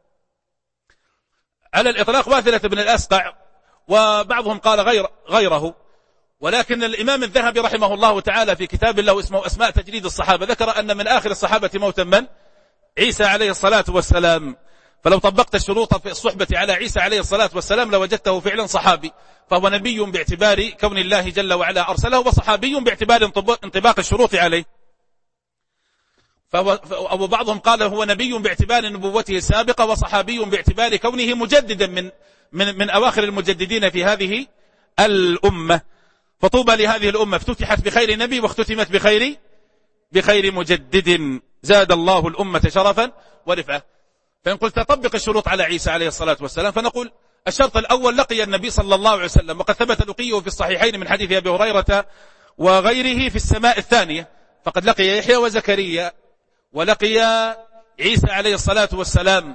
على الإطلاق واثلة بن الأسقع، وبعضهم قال غيره، ولكن الإمام الذهبي رحمه الله تعالى في كتاب له اسمه أسماء تجريد الصحابة ذكر أن من آخر الصحابة موتا من؟ عيسى عليه الصلاة والسلام. فلو طبقت الشروط في الصحبة على عيسى عليه الصلاة والسلام لوجدته فعلا صحابي، فهو نبي باعتبار كون الله جل وعلا أرسله، وصحابي باعتبار انطباق الشروط عليه. أو بعضهم قال هو نبي باعتبار نبوته السابقة، وصحابي باعتبار كونه مجددا من أواخر المجددين في هذه الأمة. فطوبى لهذه الأمة افتتحت بخير نبي واختتمت بخير مجدد، زاد الله الأمة شرفا ورفعة. فإن قلت طبق الشروط على عيسى عليه الصلاة والسلام فنقول الشرط الأول لقي النبي صلى الله عليه وسلم، وقد ثبت لقيه في الصحيحين من حديث أبي هريرة وغيره في السماء الثانية، فقد لقي يحيى وزكريا ولقي عيسى عليه الصلاة والسلام.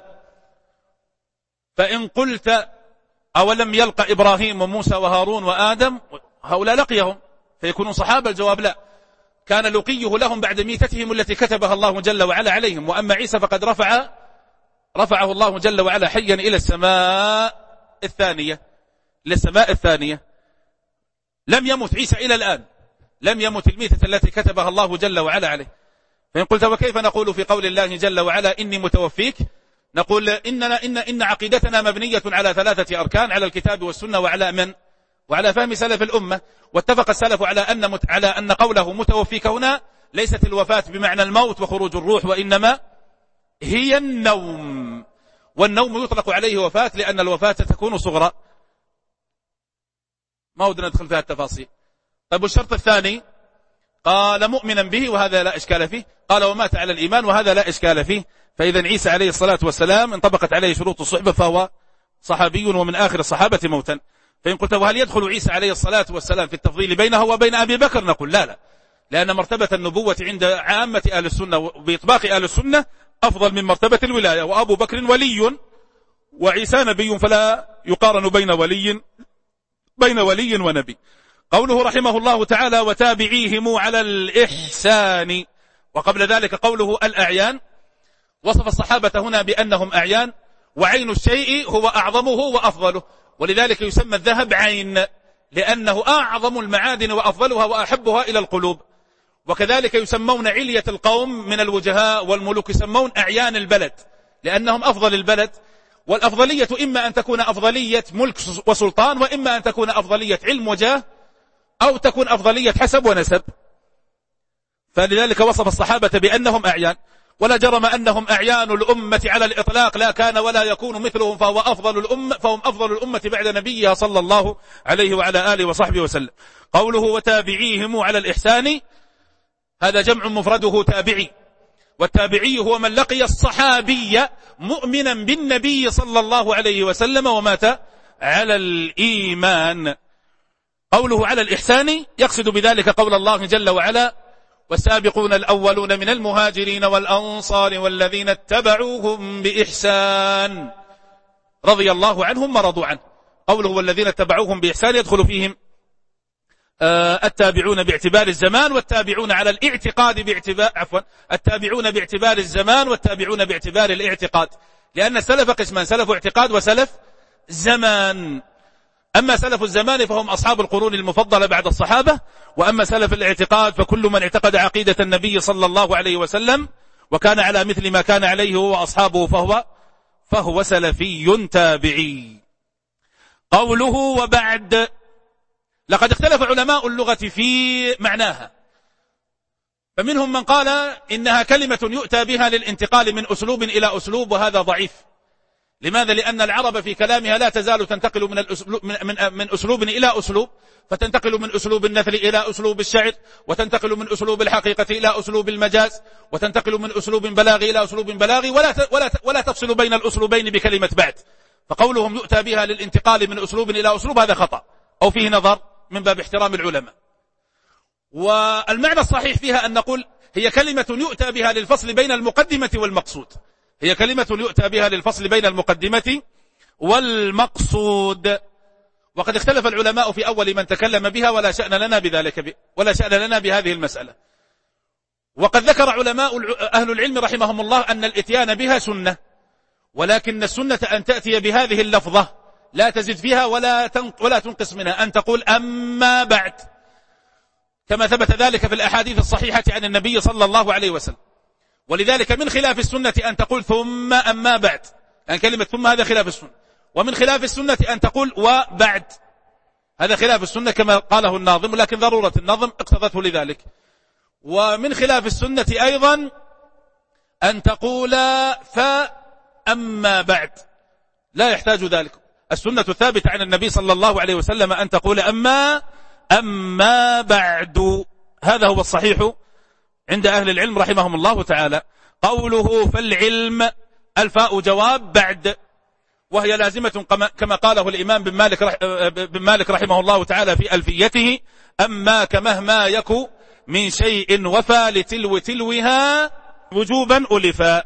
فإن قلت أولم يلقى إبراهيم وموسى وهارون وآدم، هؤلاء لقيهم فيكونون صحابة؟ الجواب لا، كان لقيه لهم بعد ميتتهم التي كتبها الله جل وعلا عليهم. وأما عيسى فقد رفعه الله جل وعلا حيا إلى السماء الثانية. لم يمت عيسى إلى الآن، لم يمت الميتة التي كتبها الله جل وعلا عليه. فإن قلت وكيف نقول في قول الله جل وعلا إني متوفيك؟ نقول إن عقيدتنا مبنية على 3 أركان، على الكتاب والسنة وعلى فهم سلف الأمة. واتفق السلف على أن قوله متوفيك هنا ليست الوفاة بمعنى الموت وخروج الروح، وإنما هي النوم، والنوم يطلق عليه وفاة لأن الوفاة تكون صغرى. ما ودنا ندخل فيها التفاصيل. طيب والشرط الثاني قال مؤمنا به، وهذا لا إشكال فيه. قال ومات على الإيمان، وهذا لا إشكال فيه. فإذا عيسى عليه الصلاة والسلام انطبقت عليه شروط الصحبة فهو صحابي ومن آخر الصحابة موتا. فإن قلت وهل يدخل عيسى عليه الصلاة والسلام في التفضيل بينه وبين أبي بكر؟ نقول لا، لأن مرتبة النبوة عند عامة أهل السنة وبإطباق أهل السنة أفضل من مرتبة الولاية، وأبو بكر ولي وعيسى نبي، فلا يقارن بين ولي ونبي. قوله رحمه الله تعالى وتابعيهم على الإحسان، وقبل ذلك قوله الأعيان، وصف الصحابة هنا بأنهم أعيان، وعين الشيء هو أعظمه وأفضله، ولذلك يسمى الذهب عين لأنه أعظم المعادن وأفضلها وأحبها إلى القلوب. وكذلك يسمون علية القوم من الوجهاء والملوك يسمون أعيان البلد لأنهم أفضل البلد. والأفضلية إما أن تكون أفضلية ملك وسلطان، وإما أن تكون أفضلية علم وجاه، أو تكون أفضلية حسب ونسب. فلذلك وصف الصحابة بأنهم أعيان، ولا جرم أنهم أعيان الأمة على الإطلاق، لا كان ولا يكون مثلهم، فهم أفضل الأمة بعد نبيها صلى الله عليه وعلى آله وصحبه وسلم. قوله وتابعيهم على الإحسان، هذا جمع مفرده تابعي، والتابعي هو من لقي الصحابي مؤمنا بالنبي صلى الله عليه وسلم ومات على الإيمان. قوله على الإحسان يقصد بذلك قول الله جل وعلا والسابقون الأولون من المهاجرين والأنصار والذين اتبعوهم بإحسان رضي الله عنهم ورضوا عنه. قوله والذين اتبعوهم بإحسان يدخل فيهم التابعون باعتبار الزمان والتابعون على الاعتقاد التابعون باعتبار الزمان والتابعون باعتبار الاعتقاد، لأن السلف قسمان: سلف اعتقاد وسلف زمان. أما سلف الزمان فهم أصحاب القرون المفضلة بعد الصحابة، وأما سلف الاعتقاد فكل من اعتقد عقيدة النبي صلى الله عليه وسلم وكان على مثل ما كان عليه هو وأصحابه فهو سلفي تابعي. قوله وبعد، لقد اختلف علماء اللغة في معناها، فمنهم من قال إنها كلمة يؤتى بها للانتقال من أسلوب إلى أسلوب، وهذا ضعيف. لماذا؟ لأن العرب في كلامها لا تزال تنتقل من أسلوب إلى أسلوب، فتنتقل من أسلوب النثر إلى أسلوب الشعر، وتنتقل من أسلوب الحقيقة إلى أسلوب المجاز، وتنتقل من أسلوب بلاغي إلى أسلوب بلاغي، ولا تفصل بين الأسلوبين بكلمة بعد. فقولهم يؤتى بها للانتقال من أسلوب إلى أسلوب هذا خطأ أو فيه نظر من باب احترام العلماء. والمعنى الصحيح فيها أن نقول هي كلمة يؤتى بها للفصل بين المقدمة والمقصود، هي كلمة يؤتى بها للفصل بين المقدمة والمقصود. وقد اختلف العلماء في أول من تكلم بها، ولا شأن لنا بذلك، ولا شأن لنا بهذه المسألة. وقد ذكر علماء أهل العلم رحمهم الله أن الاتيان بها سنة، ولكن السنة أن تأتي بهذه اللفظة لا تزد فيها ولا تنقص منها، أن تقول أما بعد، كما ثبت ذلك في الأحاديث الصحيحة عن النبي صلى الله عليه وسلم. ولذلك من خلاف السنة أن تقول ثم أما بعد، يعني كلمة ثم هذا خلاف السنة. ومن خلاف السنة أن تقول وبعد، هذا خلاف السنة كما قاله الناظم، لكن ضرورة النظم اقتضته لذلك. ومن خلاف السنة أيضا أن تقول فأما بعد، لا يحتاج ذلك. السنة الثابتة عن النبي صلى الله عليه وسلم أن تقول أما بعد، هذا هو الصحيح عند أهل العلم رحمهم الله تعالى. قوله فالعلم، الفاء جواب بعد، وهي لازمة كما قاله الإمام بن مالك رحمه الله تعالى في ألفيته: أما كمهما يكو من شيء وفى لتلو تلوها وجوبا ألفا.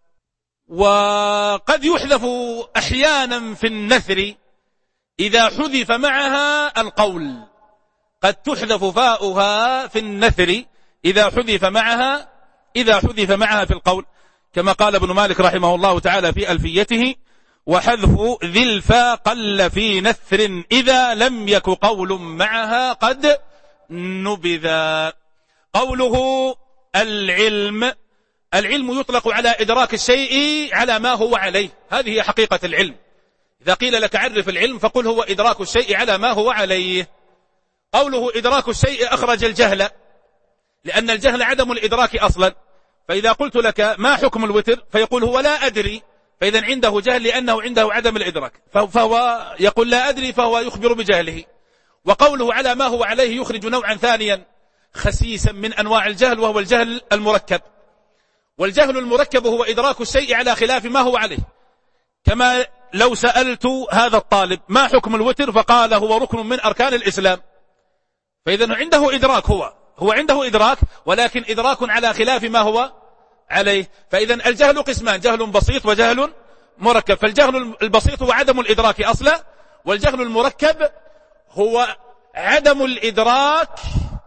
وقد يحذف أحيانا في النثر إذا حذف معها القول، قد تحذف فاؤها في النثر إذا حذف معها في القول، كما قال ابن مالك رحمه الله تعالى في ألفيته: وحذف ذي الفا قل في نثر إذا لم يك قول معها قد نبذا. قوله العلم، العلم يطلق على إدراك الشيء على ما هو عليه، هذه هي حقيقة العلم. إذا قيل لك عرف العلم فقل هو إدراك الشيء على ما هو عليه. قوله إدراك الشيء أخرج الجهل، لأن الجهل عدم الإدراك أصلا. فإذا قلت لك ما حكم الوتر فيقول هو لا أدري، فإذا عنده جهل لأنه عنده عدم الإدراك، فهو يقول لا أدري، فهو يخبر بجهله. وقوله على ما هو عليه يخرج نوعا ثانيا خسيسا من أنواع الجهل، وهو الجهل المركب. والجهل المركب هو إدراك الشيء على خلاف ما هو عليه، كما لو سألت هذا الطالب ما حكم الوتر فقال هو ركن من أركان الإسلام، فإذا عنده إدراك، هو عنده إدراك، ولكن إدراك على خلاف ما هو عليه. فإذا الجهل قسمان: جهل بسيط وجهل مركب. فالجهل البسيط هو عدم الإدراك أصلا، والجهل المركب هو عدم الإدراك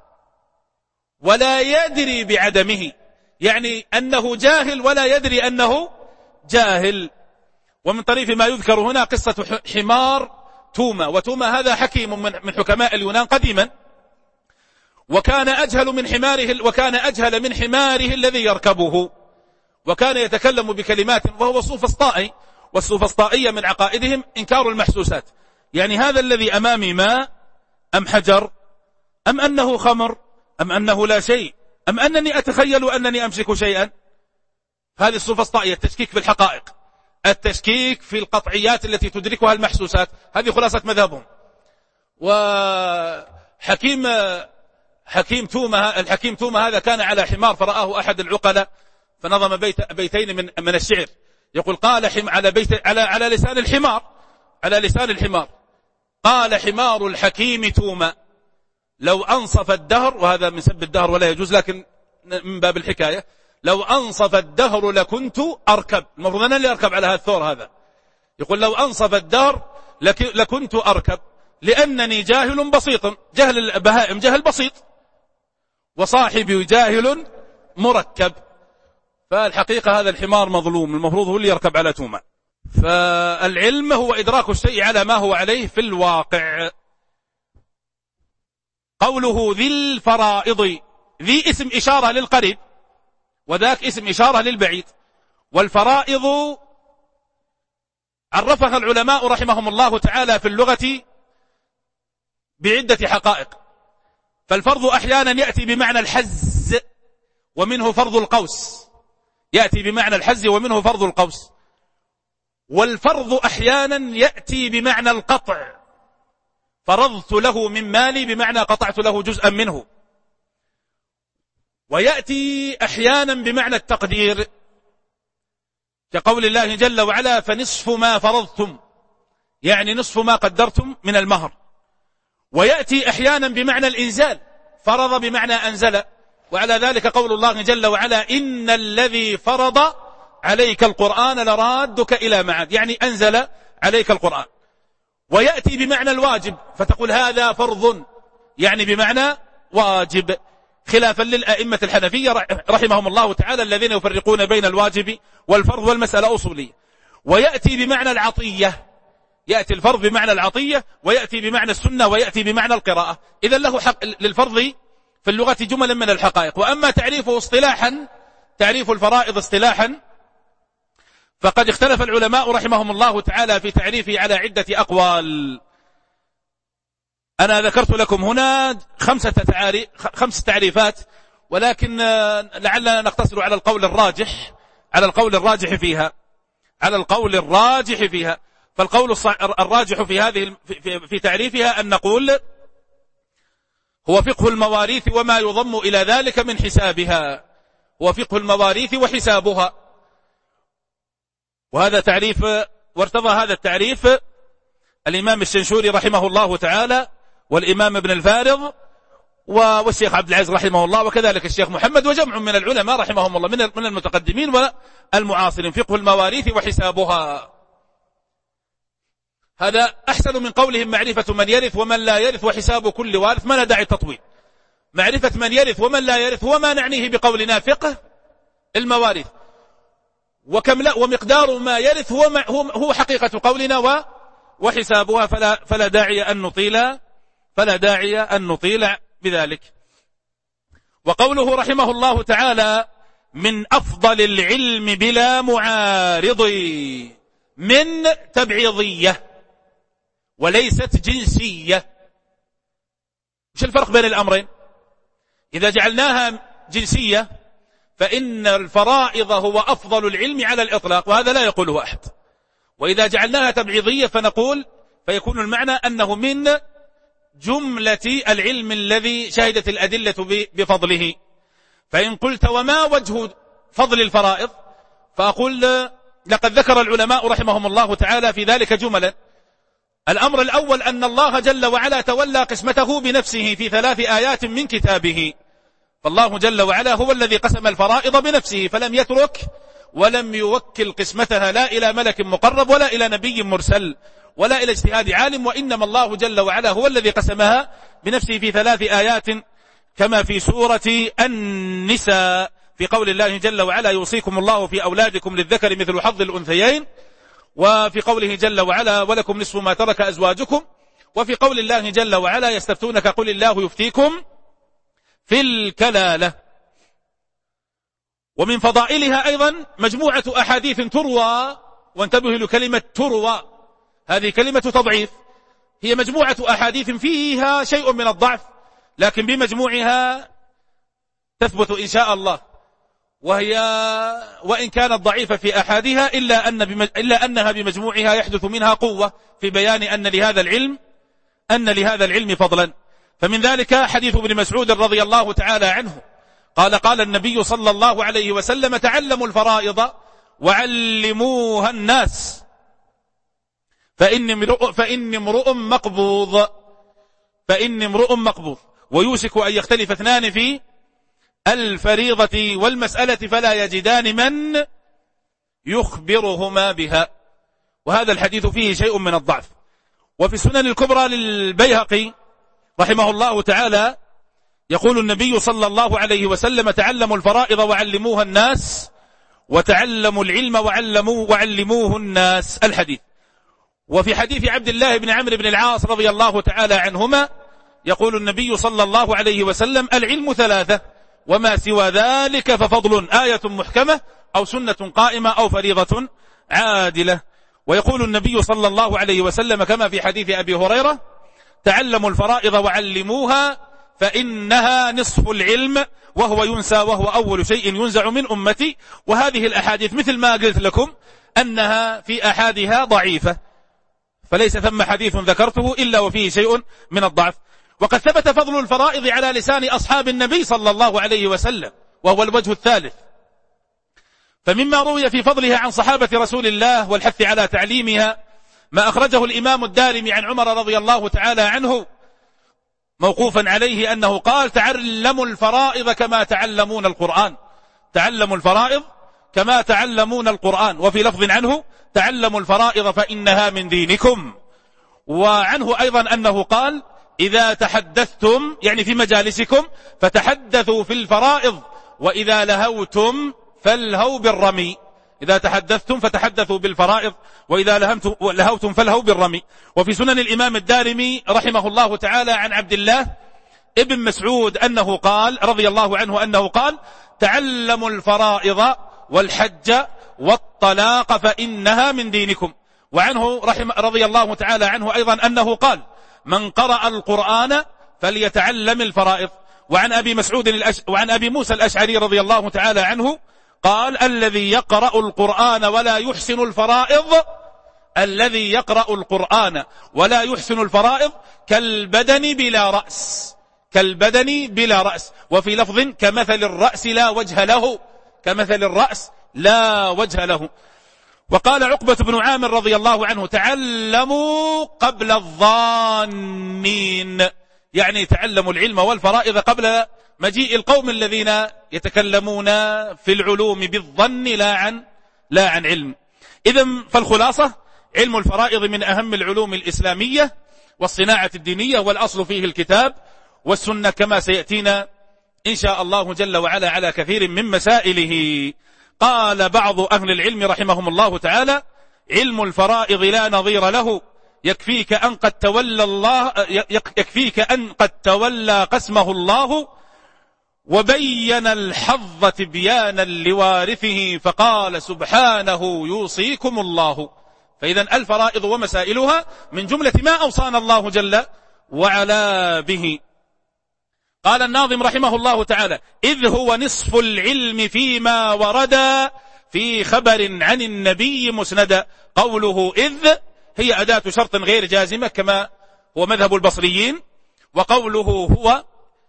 ولا يدري بعدمه، يعني أنه جاهل ولا يدري أنه جاهل. ومن طريف ما يذكر هنا قصة حمار توما. وتوما هذا حكيم من حكماء اليونان قديما، وكان أجهل من حماره الذي يركبه، وكان يتكلم بكلمات وهو سوفسطائي، والسوفسطائية من عقائدهم إنكار المحسوسات. يعني هذا الذي أمامي ماء أم حجر أم أنه خمر أم أنه لا شيء أم أنني أتخيل أنني أمسك شيئا. هذه السوفسطائية، التشكيك في الحقائق، التشكيك في القطعيات التي تدركها المحسوسات. هذه خلاصة مذهبهم. وحكيم الحكيم توما هذا كان على حمار، فرآه أحد العقلاء فنظم بيتين من الشعر، يقول: قال على لسان الحمار قال حمار الحكيم توما: لو أنصف الدهر، وهذا من سب الدهر ولا يجوز لكن من باب الحكاية، لو أنصف الدهر لكنت أركب. المفروض أنا اللي أركب على هذا الثور هذا. يقول: لو أنصف الدهر لكنت أركب، لأنني جاهل بسيط. جهل البهائم جهل بسيط، وصاحبي جاهل مركب. فالحقيقة هذا الحمار مظلوم، المفروض هو اللي يركب على توما. فالعلم هو إدراك الشيء على ما هو عليه في الواقع. قوله ذي الفرائض، ذي اسم إشارة للقريب، وذاك اسم إشارة للبعيد. والفرائض عرفها العلماء رحمهم الله تعالى في اللغة بعدة حقائق. فالفرض أحيانا يأتي بمعنى الحز ومنه فرض القوس، يأتي بمعنى الحز ومنه فرض القوس. والفرض أحيانا يأتي بمعنى القطع، فرضت له من مالي بمعنى قطعت له جزءا منه. ويأتي أحيانا بمعنى التقدير، كقول الله جل وعلا: فنصف ما فرضتم، يعني نصف ما قدرتم من المهر. ويأتي أحيانا بمعنى الإنزال، فرض بمعنى أنزل. وعلى ذلك قول الله جل وعلا: إن الذي فرض عليك القرآن لرادك إلى معاد، يعني أنزل عليك القرآن. ويأتي بمعنى الواجب، فتقول هذا فرض، يعني بمعنى واجب، خلافا للأئمة الحنفية رحمهم الله تعالى الذين يفرقون بين الواجب والفرض والمسألة أصولية. ويأتي بمعنى العطية، يأتي الفرض بمعنى العطية، ويأتي بمعنى السنة، ويأتي بمعنى القراءة. إذا له حق للفرض في اللغة جملا من الحقائق. وأما تعريفه اصطلاحا، تعريف الفرائض اصطلاحا، فقد اختلف العلماء رحمهم الله تعالى في تعريفه على عدة أقوال. أنا ذكرت لكم هنا 5 تعريفات، ولكن لعلنا نقتصر على القول الراجح فيها. فالقول الراجح في تعريفها أن نقول هو فقه المواريث وما يضم إلى ذلك من حسابها، هو فقه المواريث وحسابها. وهذا تعريف، وارتضى هذا التعريف الإمام الشنشوري رحمه الله تعالى، والإمام ابن الفارض، والشيخ عبد العزيز رحمه الله، وكذلك الشيخ محمد، وجمع من العلماء رحمهم الله من المتقدمين والمعاصرين. فقه المواريث وحسابها، هذا أحسن من قولهم معرفة من يرث ومن لا يرث وحساب كل وارث. ما لا داعي التطويل. معرفة من يرث ومن لا يرث هو ما نعنيه بقولنا فقه المواريث، ومقدار ما يرث هو حقيقة قولنا وحسابها. فلا داعي أن نطيل بذلك. وقوله رحمه الله تعالى: من أفضل العلم بلا معارض، من تبعيضية وليست جنسية. مش الفرق بين الأمرين؟ إذا جعلناها جنسية فإن الفرائض هو أفضل العلم على الإطلاق، وهذا لا يقوله أحد. وإذا جعلناها تبعيضية فيكون المعنى أنه من جملة العلم الذي شهدت الأدلة بفضله. فإن قلت وما وجه فضل الفرائض، فأقول لقد ذكر العلماء رحمهم الله تعالى في ذلك جملا. الأمر الأول أن الله جل وعلا تولى قسمته بنفسه في 3 آيات من كتابه، فالله جل وعلا هو الذي قسم الفرائض بنفسه، فلم يترك ولم يوكل قسمتها لا إلى ملك مقرب ولا إلى نبي مرسل ولا إلى اجتهاد عالم، وإنما الله جل وعلا هو الذي قسمها بنفسه في 3 آيات كما في سورة النساء في قول الله جل وعلا: يوصيكم الله في أولادكم للذكر مثل حظ الأنثيين، وفي قوله جل وعلا: ولكم نصف ما ترك أزواجكم، وفي قول الله جل وعلا: يستفتونك قل الله يفتيكم في الكلالة. ومن فضائلها أيضا مجموعة أحاديث تروى، وانتبهوا لكلمة تروى، هذه كلمة تضعيف، هي مجموعة أحاديث فيها شيء من الضعف، لكن بمجموعها تثبت إن شاء الله، وهي وإن كانت ضعيفة في أحادها إلا أنها بمجموعها يحدث منها قوة في بيان أن لهذا العلم فضلا. فمن ذلك حديث ابن مسعود رضي الله تعالى عنه قال النبي صلى الله عليه وسلم: تعلموا الفرائض وعلموها الناس فإني امرؤ مقبوض ويوشك أن يختلف 2 في الفريضة والمسألة فلا يجدان من يخبرهما بها. وهذا الحديث فيه شيء من الضعف. وفي السنن الكبرى للبيهقي رحمه الله تعالى يقول النبي صلى الله عليه وسلم: تعلموا الفرائض وعلموها الناس وتعلموا العلم وعلموه الناس، الحديث. وفي حديث عبد الله بن عمرو بن العاص رضي الله تعالى عنهما يقول النبي صلى الله عليه وسلم: العلم 3 وما سوى ذلك ففضل، آية محكمة أو سنة قائمة أو فريضة عادلة. ويقول النبي صلى الله عليه وسلم كما في حديث أبي هريرة: تعلموا الفرائض وعلموها فإنها نصف العلم وهو ينسى وهو أول شيء ينزع من أمتي. وهذه الأحاديث مثل ما قلت لكم أنها في أحادها ضعيفة، فليس ثم حديث ذكرته إلا وفيه شيء من الضعف. وقد ثبت فضل الفرائض على لسان أصحاب النبي صلى الله عليه وسلم، وهو الوجه الثالث. فمما روي في فضلها عن صحابة رسول الله والحث على تعليمها ما أخرجه الإمام الدارمي عن عمر رضي الله تعالى عنه موقوفا عليه أنه قال: تعلموا الفرائض كما تعلمون القرآن، تعلموا الفرائض كما تعلمون القرآن. وفي لفظ عنه: تعلموا الفرائض فإنها من دينكم. وعنه أيضا أنه قال: إذا تحدثتم يعني في مجالسكم فتحدثوا في الفرائض، وإذا لهوتم فالهوا بالرمي. إذا تحدثتم فتحدثوا بالفرائض، وإذا لهوتم فالهوا بالرمي. وفي سنن الإمام الدارمي رحمه الله تعالى عن عبد الله ابن مسعود أنه قال رضي الله عنه أنه قال: تعلموا الفرائض والحج والطلاق فإنها من دينكم. وعنه رضي الله تعالى عنه أيضا أنه قال: من قرأ القرآن فليتعلم الفرائض. وعن أبي موسى الأشعري رضي الله تعالى عنه قال: الذي يقرأ القرآن ولا يحسن الفرائض كالبدن بلا رأس. وفي لفظ: كمثل الرأس لا وجه له. وقال عقبة بن عامر رضي الله عنه: تعلموا قبل الظانين، يعني تعلموا العلم والفرائض قبل مجيء القوم الذين يتكلمون في العلوم بالظن لا عن علم. إذن فالخلاصة: علم الفرائض من أهم العلوم الإسلامية والصناعة الدينية، والأصل فيه الكتاب والسنة كما سيأتينا إن شاء الله جل وعلا على كثير من مسائله. قال بعض أهل العلم رحمهم الله تعالى: علم الفرائض لا نظير له، يكفيك أن قد تولى قسمه الله وبين الحظ تبيانا لوارثه، فقال سبحانه: يوصيكم الله. فإذا الفرائض ومسائلها من جملة ما أوصانا الله جل وعلا به. قال الناظم رحمه الله تعالى: إذ هو نصف العلم فيما ورد في خبر عن النبي مسندا. قوله إذ هي أداة شرط غير جازمة كما هو مذهب البصريين، وقوله هو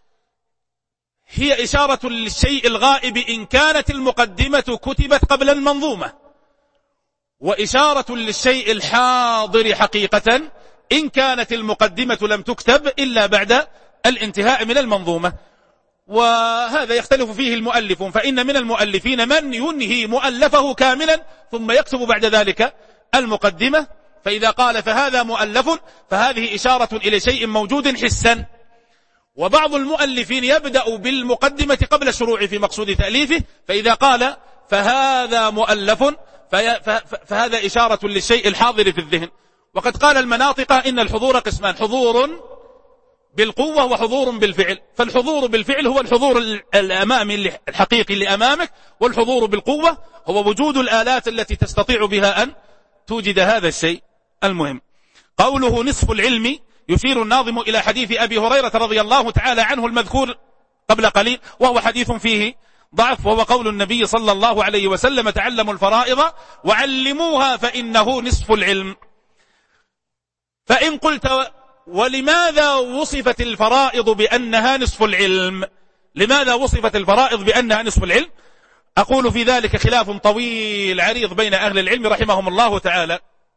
هي إشارة للشيء الغائب إن كانت المقدمة كتبت قبل المنظومة، وإشارة للشيء الحاضر حقيقة إن كانت المقدمة لم تكتب إلا بعد الانتهاء من المنظومة. وهذا يختلف فيه المؤلف، فإن من المؤلفين من ينهي مؤلفه كاملا ثم يكتب بعد ذلك المقدمة، فإذا قال فهذا مؤلف فهذه إشارة إلى شيء موجود حسا. وبعض المؤلفين يبدأ بالمقدمة قبل الشروع في مقصود تأليفه، فإذا قال فهذا مؤلف فهذا إشارة للشيء الحاضر في الذهن. وقد قال المناطق إن الحضور قسمان: حضور بالقوة وحضور بالفعل. فالحضور بالفعل هو الحضور الأمامي الحقيقي اللي أمامك، والحضور بالقوة هو وجود الآلات التي تستطيع بها أن توجد هذا الشيء المهم. قوله نصف العلم يشير الناظم إلى حديث أبي هريرة رضي الله تعالى عنه المذكور قبل قليل، وهو حديث فيه ضعف، وهو قول النبي صلى الله عليه وسلم: تعلموا الفرائض وعلموها فإنه نصف العلم. فإن قلت ولماذا وصفت الفرائض بأنها نصف العلم؟ لماذا وصفت الفرائض بأنها نصف العلم؟ أقول في ذلك خلاف طويل عريض بين أهل العلم رحمهم الله تعالى.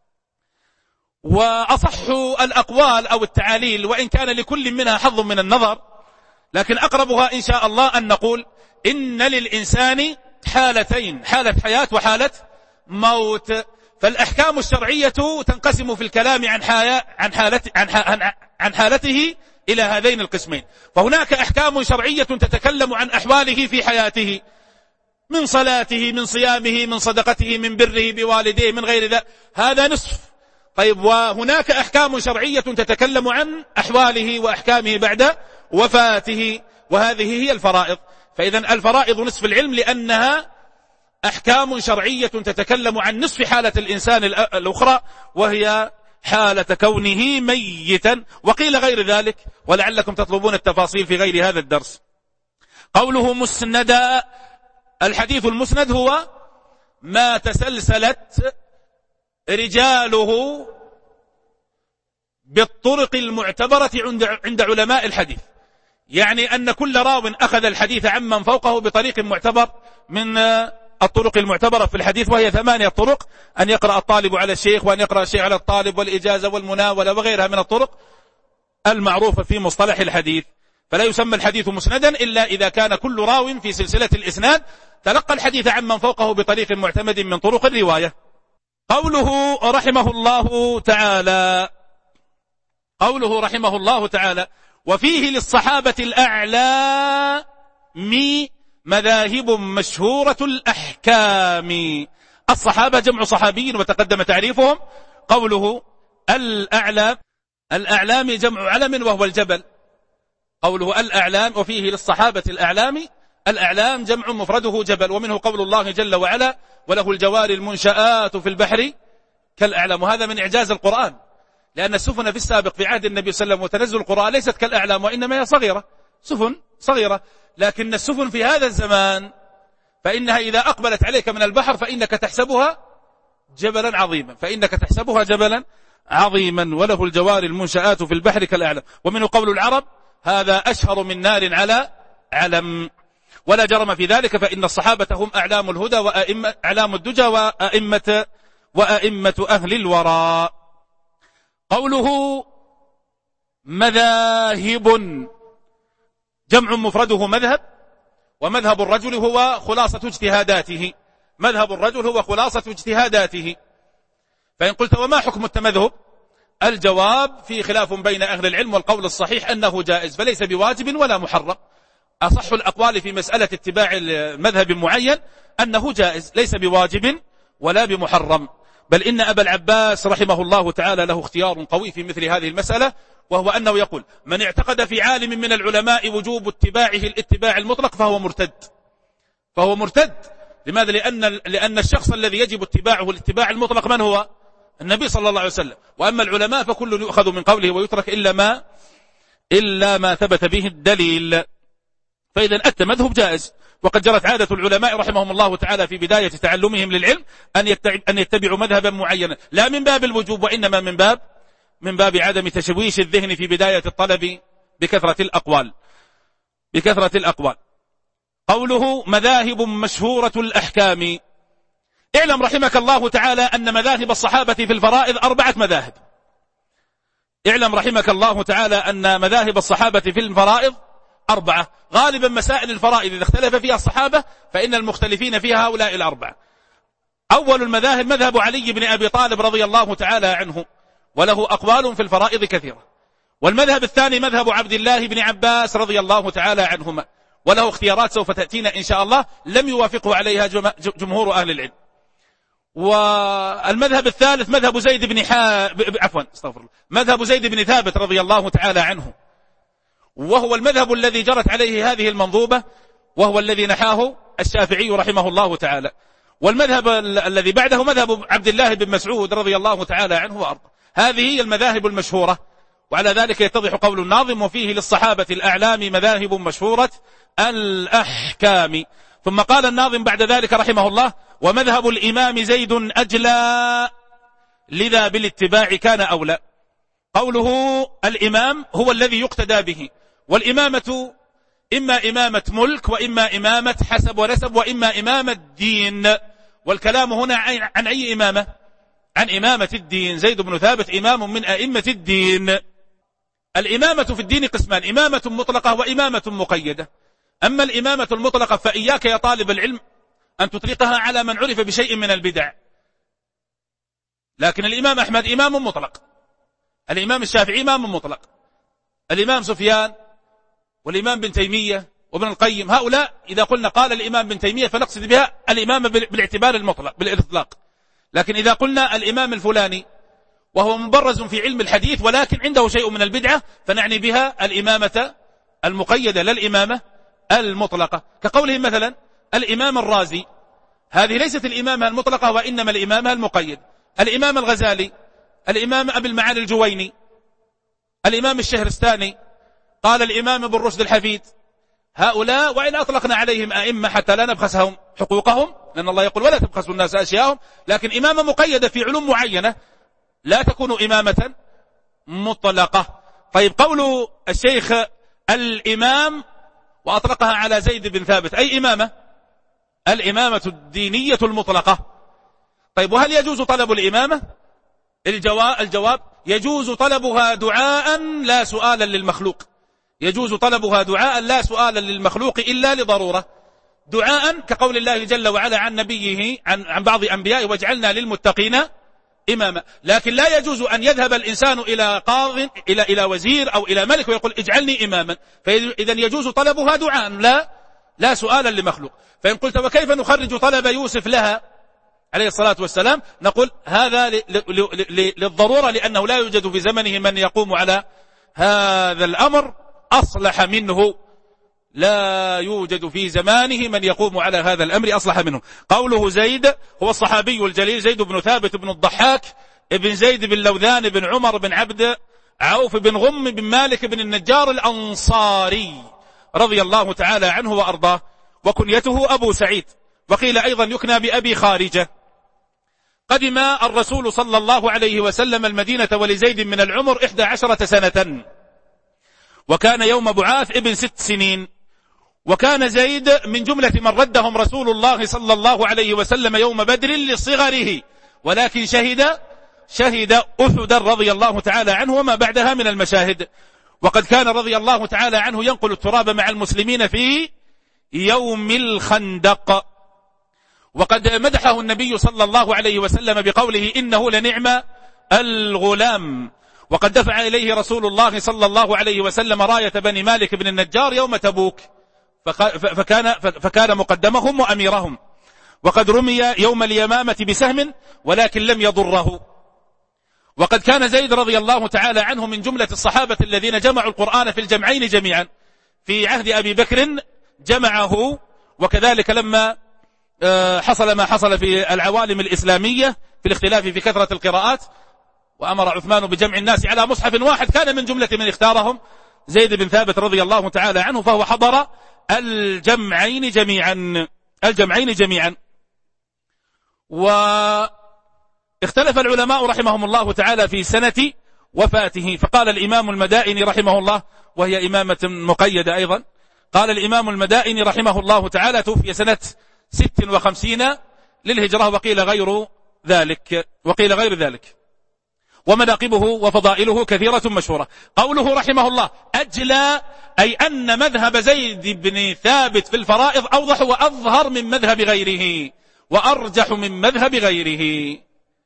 وأصح الأقوال أو التعاليل، وإن كان لكل منها حظ من النظر، لكن أقربها إن شاء الله أن نقول إن للإنسان حالتين: حالة حياة وحالة موت. فالأحكام الشرعية تنقسم في الكلام عن حالته إلى هذين القسمين. فهناك أحكام شرعية تتكلم عن أحواله في حياته، من صلاته، من صيامه، من صدقته، من بره بوالديه، من غير ذلك، هذا نصف. طيب، وهناك أحكام شرعية تتكلم عن أحواله وأحكامه بعد وفاته، وهذه هي الفرائض. فإذن الفرائض نصف العلم لأنها أحكام شرعية تتكلم عن نصف حالة الإنسان الأخرى، وهي حالة كونه ميتا. وقيل غير ذلك، ولعلكم تطلبون التفاصيل في غير هذا الدرس. قوله مسند، الحديث المسند هو ما تسلسلت رجاله بالطرق المعتبرة عند علماء الحديث، يعني أن كل راو أخذ الحديث عمن فوقه بطريق معتبر من الطرق المعتبرة في الحديث، وهي 8 طرق: أن يقرأ الطالب على الشيخ، وأن يقرأ الشيخ على الطالب، والإجازة، والمناولة، وغيرها من الطرق المعروفة في مصطلح الحديث. فلا يسمى الحديث مسندا إلا إذا كان كل راو في سلسلة الإسناد تلقى الحديث عمن فوقه بطريق معتمد من طرق الرواية. قوله رحمه الله تعالى: وفيه للصحابة الأعلام مذاهب مشهورة الأحكام. الصحابة جمع صحابي وتقدم تعريفهم. قوله الأعلام جمع علم وهو الجبل. قوله الأعلام وفيه للصحابة الأعلام جمع مفرده جبل، ومنه قول الله جل وعلا: وله الجوار المنشآت في البحر كالأعلام. وهذا من إعجاز القرآن، لأن السفن في السابق في عهد النبي صلى الله عليه وسلم وتنزل القرآن ليست كالأعلام، وإنما هي سفن صغيرة. لكن السفن في هذا الزمان فإنها إذا أقبلت عليك من البحر فإنك تحسبها جبلا عظيما. وله الجوار المنشآت في البحر كالأعلام. ومنه قول العرب: هذا أشهر من نار على علم. ولا جرم في ذلك، فإن الصحابة هم أعلام الهدى أعلام الدجى وأئمة أهل الوراء. قوله مذاهب جمع مفرده مذهب، ومذهب الرجل هو خلاصة اجتهاداته. فإن قلت وما حكم التمذهب؟ الجواب: في خلاف بين أهل العلم، والقول الصحيح أنه جائز، فليس بواجب ولا محرم. أصح الأقوال في مسألة اتباع المذهب معين أنه جائز، ليس بواجب ولا بمحرم. بل إن أبا العباس رحمه الله تعالى له اختيار قوي في مثل هذه المسألة، وهو أنه يقول: من اعتقد في عالم من العلماء وجوب اتباعه الاتباع المطلق فهو مرتد. لماذا؟ لأن الشخص الذي يجب اتباعه الاتباع المطلق من هو؟ النبي صلى الله عليه وسلم. وأما العلماء فكل يؤخذ من قوله ويترك إلا ما ثبت به الدليل. فإذا التمذهب جائز. وقد جرت عادة العلماء رحمهم الله تعالى في بداية تعلمهم للعلم أن يتبعوا مذهبا معينا، لا من باب الوجوب، وإنما من باب عدم تشويش الذهن في بداية الطلب بكثرة الأقوال. قوله مذاهب مشهورة الأحكام. اعلم رحمك الله تعالى أن مذاهب الصحابة في الفرائض 4 مذاهب. اعلم رحمك الله تعالى أن مذاهب الصحابة في الفرائض 4. غالبا مسائل الفرائض إذا اختلف فيها الصحابة فإن المختلفين فيها هؤلاء 4. أول المذاهب مذهب علي بن أبي طالب رضي الله تعالى عنه، وله أقوال في الفرائض كثيرة. والمذهب الثاني مذهب عبد الله بن عباس رضي الله تعالى عنهما، وله اختيارات سوف تأتينا إن شاء الله لم يوافقه عليها جمهور أهل العلم. والمذهب الثالث مذهب زيد بن مذهب زيد بن ثابت رضي الله تعالى عنه، وهو المذهب الذي جرت عليه هذه المنظومة، وهو الذي نحاه الشافعي رحمه الله تعالى. والمذهب الذي بعده مذهب عبد الله بن مسعود رضي الله تعالى عنه وأرضاه. هذه هي المذاهب المشهورة، وعلى ذلك يتضح قول الناظم: وفيه للصحابة الأعلام مذاهب مشهورة الأحكام. ثم قال الناظم بعد ذلك رحمه الله: ومذهب الإمام زيد أجلى لذا بالاتباع كان أولى. قوله الإمام هو الذي يقتدى به، والإمامة إما إمامة ملك، وإما إمامة حسب ونسب، وإما إمامة دين. والكلام هنا عن أي إمامة؟ عن إمامة الدين. زيد بن ثابت إمام من أئمة الدين. الإمامة في الدين قسمان: إمامة مطلقة وإمامة مقيدة. أما الإمامة المطلقة فإياك يا طالب العلم أن تطلقها على من عرف بشيء من البدع. لكن الإمام أحمد إمام مطلق، الإمام الشافعي إمام مطلق، الإمام سفيان والإمام بن تيمية وابن القيم، هؤلاء إذا قلنا قال الإمام بن تيمية فنقصد بها الإمام بالاعتبار المطلق بالإطلاق. لكن إذا قلنا الإمام الفلاني وهو مبرز في علم الحديث ولكن عنده شيء من البدعة فنعني بها الإمامة المقيدة لا الإمامة المطلقة. كقولهم مثلا الإمام الرازي، هذه ليست الإمامة المطلقة وإنما الإمامة المقيد. الإمام الغزالي، الإمام أبي المعالي الجويني، الإمام الشهرستاني، قال الإمام ابن رشد الحفيد. هؤلاء وإن أطلقنا عليهم أئمة حتى لا نبخسهم حقوقهم، لأن الله يقول ولا تبخسوا الناس أشياءهم، لكن إمامة مقيدة في علوم معينة لا تكون إمامة مطلقة. طيب قول الشيخ الإمام وأطلقها على زيد بن ثابت أي إمامة؟ الإمامة الدينية المطلقة. طيب وهل يجوز طلب الإمامة؟ الجواب يجوز طلبها دعاء لا سؤالا للمخلوق. يجوز طلبها دعاء لا سؤالا للمخلوق إلا لضرورة. دعاء كقول الله جل وعلا عن نبيه عن بعض أنبيائه: واجعلنا للمتقين إماما. لكن لا يجوز أن يذهب الإنسان إلى قاض إلى وزير أو إلى ملك ويقول اجعلني إماما. فإذا يجوز طلبها دعاء لا سؤالا لمخلوق. فإن قلت وكيف نخرج طلب يوسف لها عليه الصلاة والسلام؟ نقول هذا للضرورة، لأنه لا يوجد في زمنه من يقوم على هذا الأمر أصلح منه. لا يوجد في زمانه من يقوم على هذا الأمر أصلح منه. قوله زيد هو الصحابي الجليل زيد بن ثابت بن الضحاك ابن زيد بن لوذان بن عمر بن عبد عوف بن غم بن مالك بن النجار الأنصاري رضي الله تعالى عنه وأرضاه، وكنيته أبو سعيد، وقيل أيضا يكنى بأبي خارجة. قدم الرسول صلى الله عليه وسلم المدينة ولزيد من العمر 11 سنة، وكان يوم بعاث ابن 6 سنين. وكان زيد من جملة من ردهم رسول الله صلى الله عليه وسلم يوم بدر لصغره، ولكن شهد أحدا رضي الله تعالى عنه وما بعدها من المشاهد. وقد كان رضي الله تعالى عنه ينقل التراب مع المسلمين في يوم الخندق. وقد مدحه النبي صلى الله عليه وسلم بقوله إنه لنعم الغلام. وقد دفع إليه رسول الله صلى الله عليه وسلم راية بني مالك بن النجار يوم تبوك، فكان مقدمهم وأميرهم. وقد رمي يوم اليمامة بسهم ولكن لم يضره. وقد كان زيد رضي الله تعالى عنه من جملة الصحابة الذين جمعوا القرآن في الجمعين جميعا. في عهد أبي بكر جمعه، وكذلك لما حصل ما حصل في العوالم الإسلامية في الاختلاف في كثرة القراءات، وأمر عثمان بجمع الناس على مصحف واحد، كان من جملة من اختارهم زيد بن ثابت رضي الله تعالى عنه، فهو حضر الجمعين جميعا. واختلف العلماء رحمهم الله تعالى في سنة وفاته. فقال الإمام المدائني رحمه الله، وهي إمامة مقيدة أيضا، قال الإمام المدائني رحمه الله تعالى توفي سنة 56 للهجرة، وقيل غير ذلك. ومناقبه وفضائله كثيرة مشهورة. قوله رحمه الله أجلى أي أن مذهب زيد بن ثابت في الفرائض أوضح وأظهر من مذهب غيره وأرجح من مذهب غيره.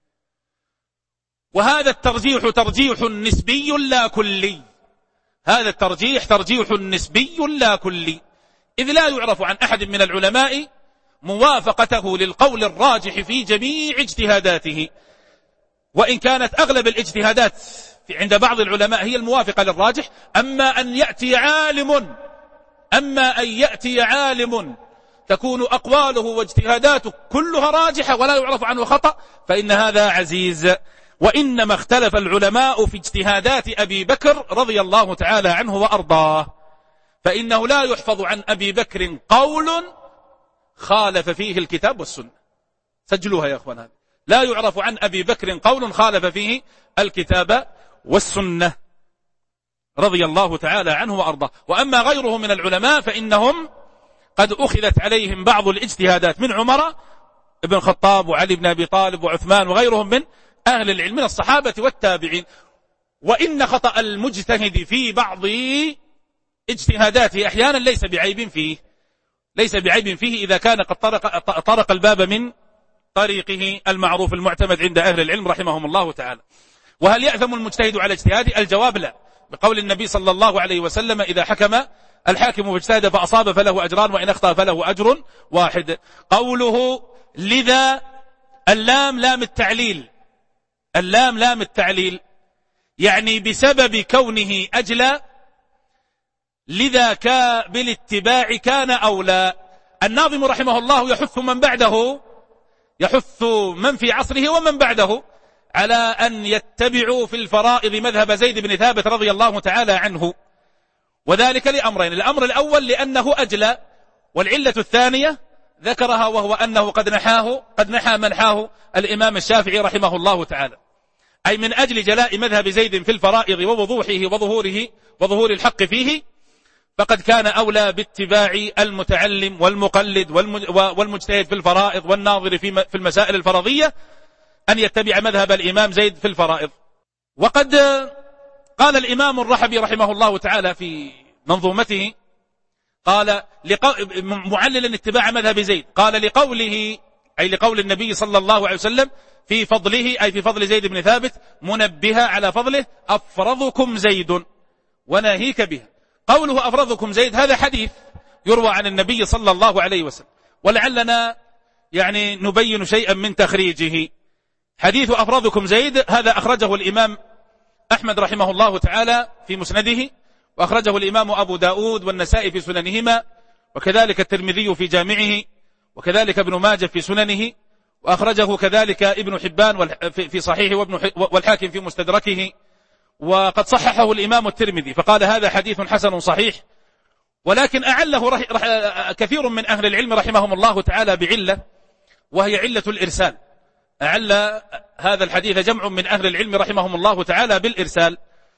وهذا الترجيح ترجيح نسبي لا كلي، هذا الترجيح ترجيح نسبي لا كلي، إذ لا يعرف عن أحد من العلماء موافقته للقول الراجح في جميع اجتهاداته، وإن كانت أغلب الاجتهادات عند بعض العلماء هي الموافقة للراجح. أما أن يأتي عالم تكون أقواله واجتهاداته كلها راجحة ولا يعرف عنه خطأ، فإن هذا عزيز. وإنما اختلف العلماء في اجتهادات أبي بكر رضي الله تعالى عنه وأرضاه، فإنه لا يحفظ عن أبي بكر قول خالف فيه الكتاب والسنة. سجلوها يا أخوان، هذا لا يعرف عن أبي بكر قول خالف فيه الكتاب والسنة رضي الله تعالى عنه وأرضاه. وأما غيره من العلماء فإنهم قد أخذت عليهم بعض الاجتهادات من عمر بن الخطاب وعلي بن أبي طالب وعثمان وغيرهم من أهل العلم من الصحابة والتابعين. وإن خطأ المجتهد في بعض اجتهاداته أحيانا ليس بعيب فيه إذا كان قد طرق الباب من طريقه المعروف المعتمد عند أهل العلم رحمهم الله تعالى. وهل يأثم المجتهد على اجتهاده؟ الجواب لا، بقول النبي صلى الله عليه وسلم إذا حكم الحاكم واجتهد فأصاب فله أجران وإن أخطأ فله أجر واحد. قوله لذا اللام لام التعليل يعني بسبب كونه أجلى لذا بالاتباع كان أولى. الناظم رحمه الله يحث من في عصره ومن بعده على أن يتبعوا في الفرائض مذهب زيد بن ثابت رضي الله تعالى عنه، وذلك لأمرين: الأمر الأول لأنه أجلى، والعلة الثانية ذكرها وهو أنه قد نحى منحاه الإمام الشافعي رحمه الله تعالى، أي من أجل جلاء مذهب زيد في الفرائض ووضوحه وظهور الحق فيه، فقد كان أولى باتباع المتعلم والمقلد والمجتهد في الفرائض والناظر في المسائل الفرضية أن يتبع مذهب الإمام زيد في الفرائض. وقد قال الإمام الرحبي رحمه الله تعالى في منظومته، قال معللا اتباع مذهب زيد، قال لقوله أي لقول النبي صلى الله عليه وسلم في فضله أي في فضل زيد بن ثابت منبها على فضله: أفرضكم زيد وناهيك بها. قوله أفرضكم زيد هذا حديث يروى عن النبي صلى الله عليه وسلم، ولعلنا يعني نبين شيئا من تخريجه. حديث أفرضكم زيد هذا أخرجه الإمام أحمد رحمه الله تعالى في مسنده، وأخرجه الإمام أبو داود والنسائي في سننهما، وكذلك الترمذي في جامعه، وكذلك ابن ماجه في سننه، وأخرجه كذلك ابن حبان في صحيحه والحاكم في مستدركه، وقد صححه الإمام الترمذي فقال هذا حديث حسن صحيح. ولكن أعله كثير من أهل العلم رحمهم الله تعالى بعلة، وهي علة الإرسال. أعل هذا الحديث جمع من أهل العلم رحمهم الله تعالى بالإرسال.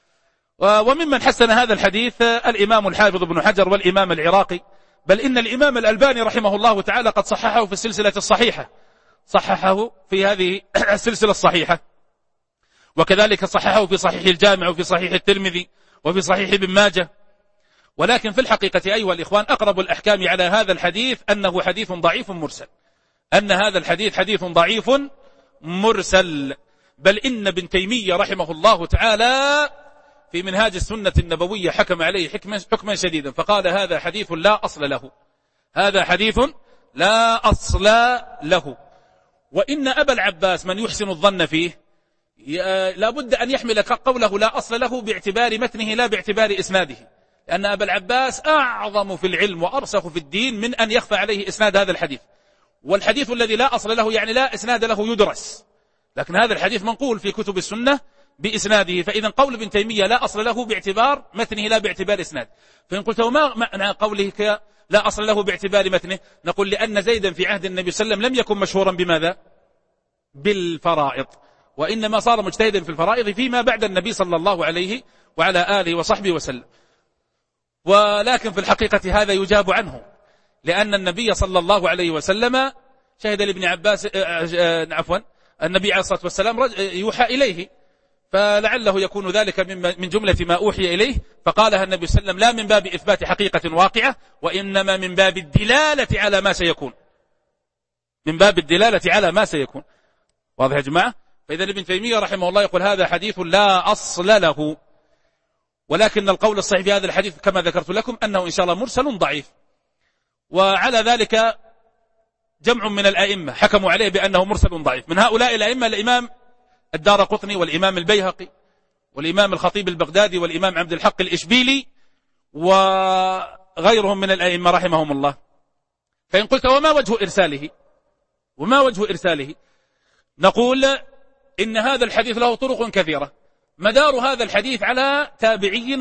وممن حسن هذا الحديث الإمام الحافظ ابن حجر والإمام العراقي، بل إن الإمام الألباني رحمه الله تعالى قد صححه في السلسلة الصحيحة، صححه في هذه السلسلة الصحيحة، وكذلك صححه في صحيح الجامع وفي صحيح الترمذي وفي صحيح ابن ماجه. ولكن في الحقيقة أيها الإخوان أقرب الأحكام على هذا الحديث أنه حديث ضعيف مرسل، أن هذا الحديث حديث ضعيف مرسل. بل إن ابن تيمية رحمه الله تعالى في منهاج السنة النبوية حكم عليه حكما شديدا، فقال هذا حديث لا أصل له، هذا حديث لا أصل له. وإن أبا العباس من يحسن الظن فيه لابد أن يحمل قوله لا أصل له باعتبار متنه لا باعتبار إسناده، لأن أبا العباس أعظم في العلم وأرسخ في الدين من أن يخفى عليه إسناد هذا الحديث. والحديث الذي لا أصل له يعني لا إسناد له يدرس، لكن هذا الحديث منقول في كتب السنة بإسناده. فإذا قول ابن تيمية لا أصل له باعتبار متنه لا باعتبار إسناد، فإن قلت وما معنى قوله لا أصل له باعتبار متنه، نقول لأن زيدا في عهد النبي صلى الله عليه وسلم لم يكن مشهورا بماذا؟ بالفرائض، وإنما صار مجتهدا في الفرائض فيما بعد النبي صلى الله عليه وعلى آله وصحبه وسلم. ولكن في الحقيقة هذا يجاب عنه، لأن النبي صلى الله عليه وسلم شهد لابن عباس النبي عليه الصلاة والسلام يوحى إليه، فلعله يكون ذلك من جملة ما أوحي إليه، فقالها النبي صلى الله عليه وسلم لا من باب إثبات حقيقة واقعة، وإنما من باب الدلالة على ما سيكون، من باب الدلالة على ما سيكون. واضح يا جماعة؟ فإذا ابن تيمية رحمه الله يقول هذا حديث لا أصل له، ولكن القول الصحيح في هذا الحديث كما ذكرت لكم أنه إن شاء الله مرسل ضعيف. وعلى ذلك جمع من الأئمة حكموا عليه بأنه مرسل ضعيف. من هؤلاء الأئمة الإمام الدارقطني والإمام البيهقي والإمام الخطيب البغدادي والإمام عبد الحق الإشبيلي وغيرهم من الأئمة رحمهم الله. فإن قلت وما وجه إرساله نقول إن هذا الحديث له طرق كثيرة، مدار هذا الحديث على تابعي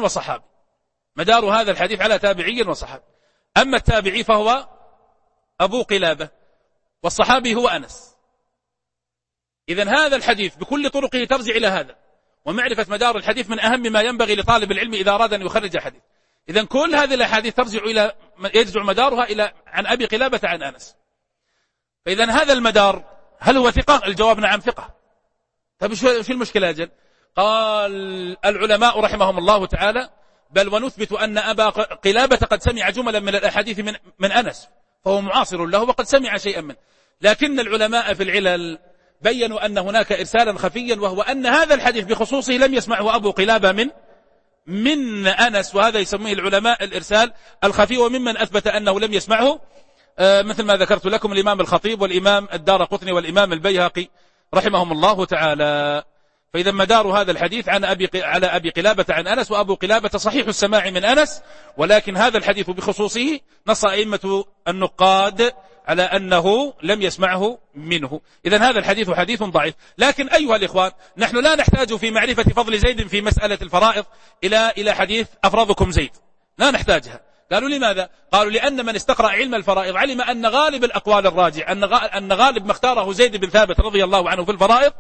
وصحابي. أما التابعي فهو أبو قلابة، والصحابي هو أنس. إذن هذا الحديث بكل طرقه ترجع إلى هذا، ومعرفة مدار الحديث من أهم ما ينبغي لطالب العلم إذا أراد أن يخرج حديث. إذن كل هذه الأحاديث يرجع مدارها عن أبي قلابة عن أنس. فإذن هذا المدار هل هو ثقة؟ الجواب نعم ثقة. طيب شو المشكلة أجل؟ قال العلماء رحمهم الله تعالى بل ونثبت أن أبا قلابة قد سمع جملا من الأحاديث من أنس، فهو معاصر له وقد سمع شيئا منه، لكن العلماء في العلل بيّنوا أن هناك إرسالا خفيا، وهو أن هذا الحديث بخصوصه لم يسمعه أبو قلابة من أنس، وهذا يسميه العلماء الإرسال الخفي، وممن أثبت أنه لم يسمعه مثل ما ذكرت لكم الإمام الخطيب والإمام الدارقطني والإمام البيهقي رحمهم الله تعالى. فإذا مدار هذا الحديث على أبي قلابة عن أنس، وأبو قلابة صحيح السماع من أنس، ولكن هذا الحديث بخصوصه نص أئمة النقاد على أنه لم يسمعه منه. إذن هذا الحديث حديث ضعيف. لكن أيها الإخوان، نحن لا نحتاج في معرفة فضل زيد في مسألة الفرائض إلى حديث أفرضكم زيد، لا نحتاجها. قالوا لماذا؟ قالوا لأن من استقرأ علم الفرائض علم أن غالب الأقوال الراجع أن غالب ما اختاره زيد بن ثابت رضي الله عنه في الفرائض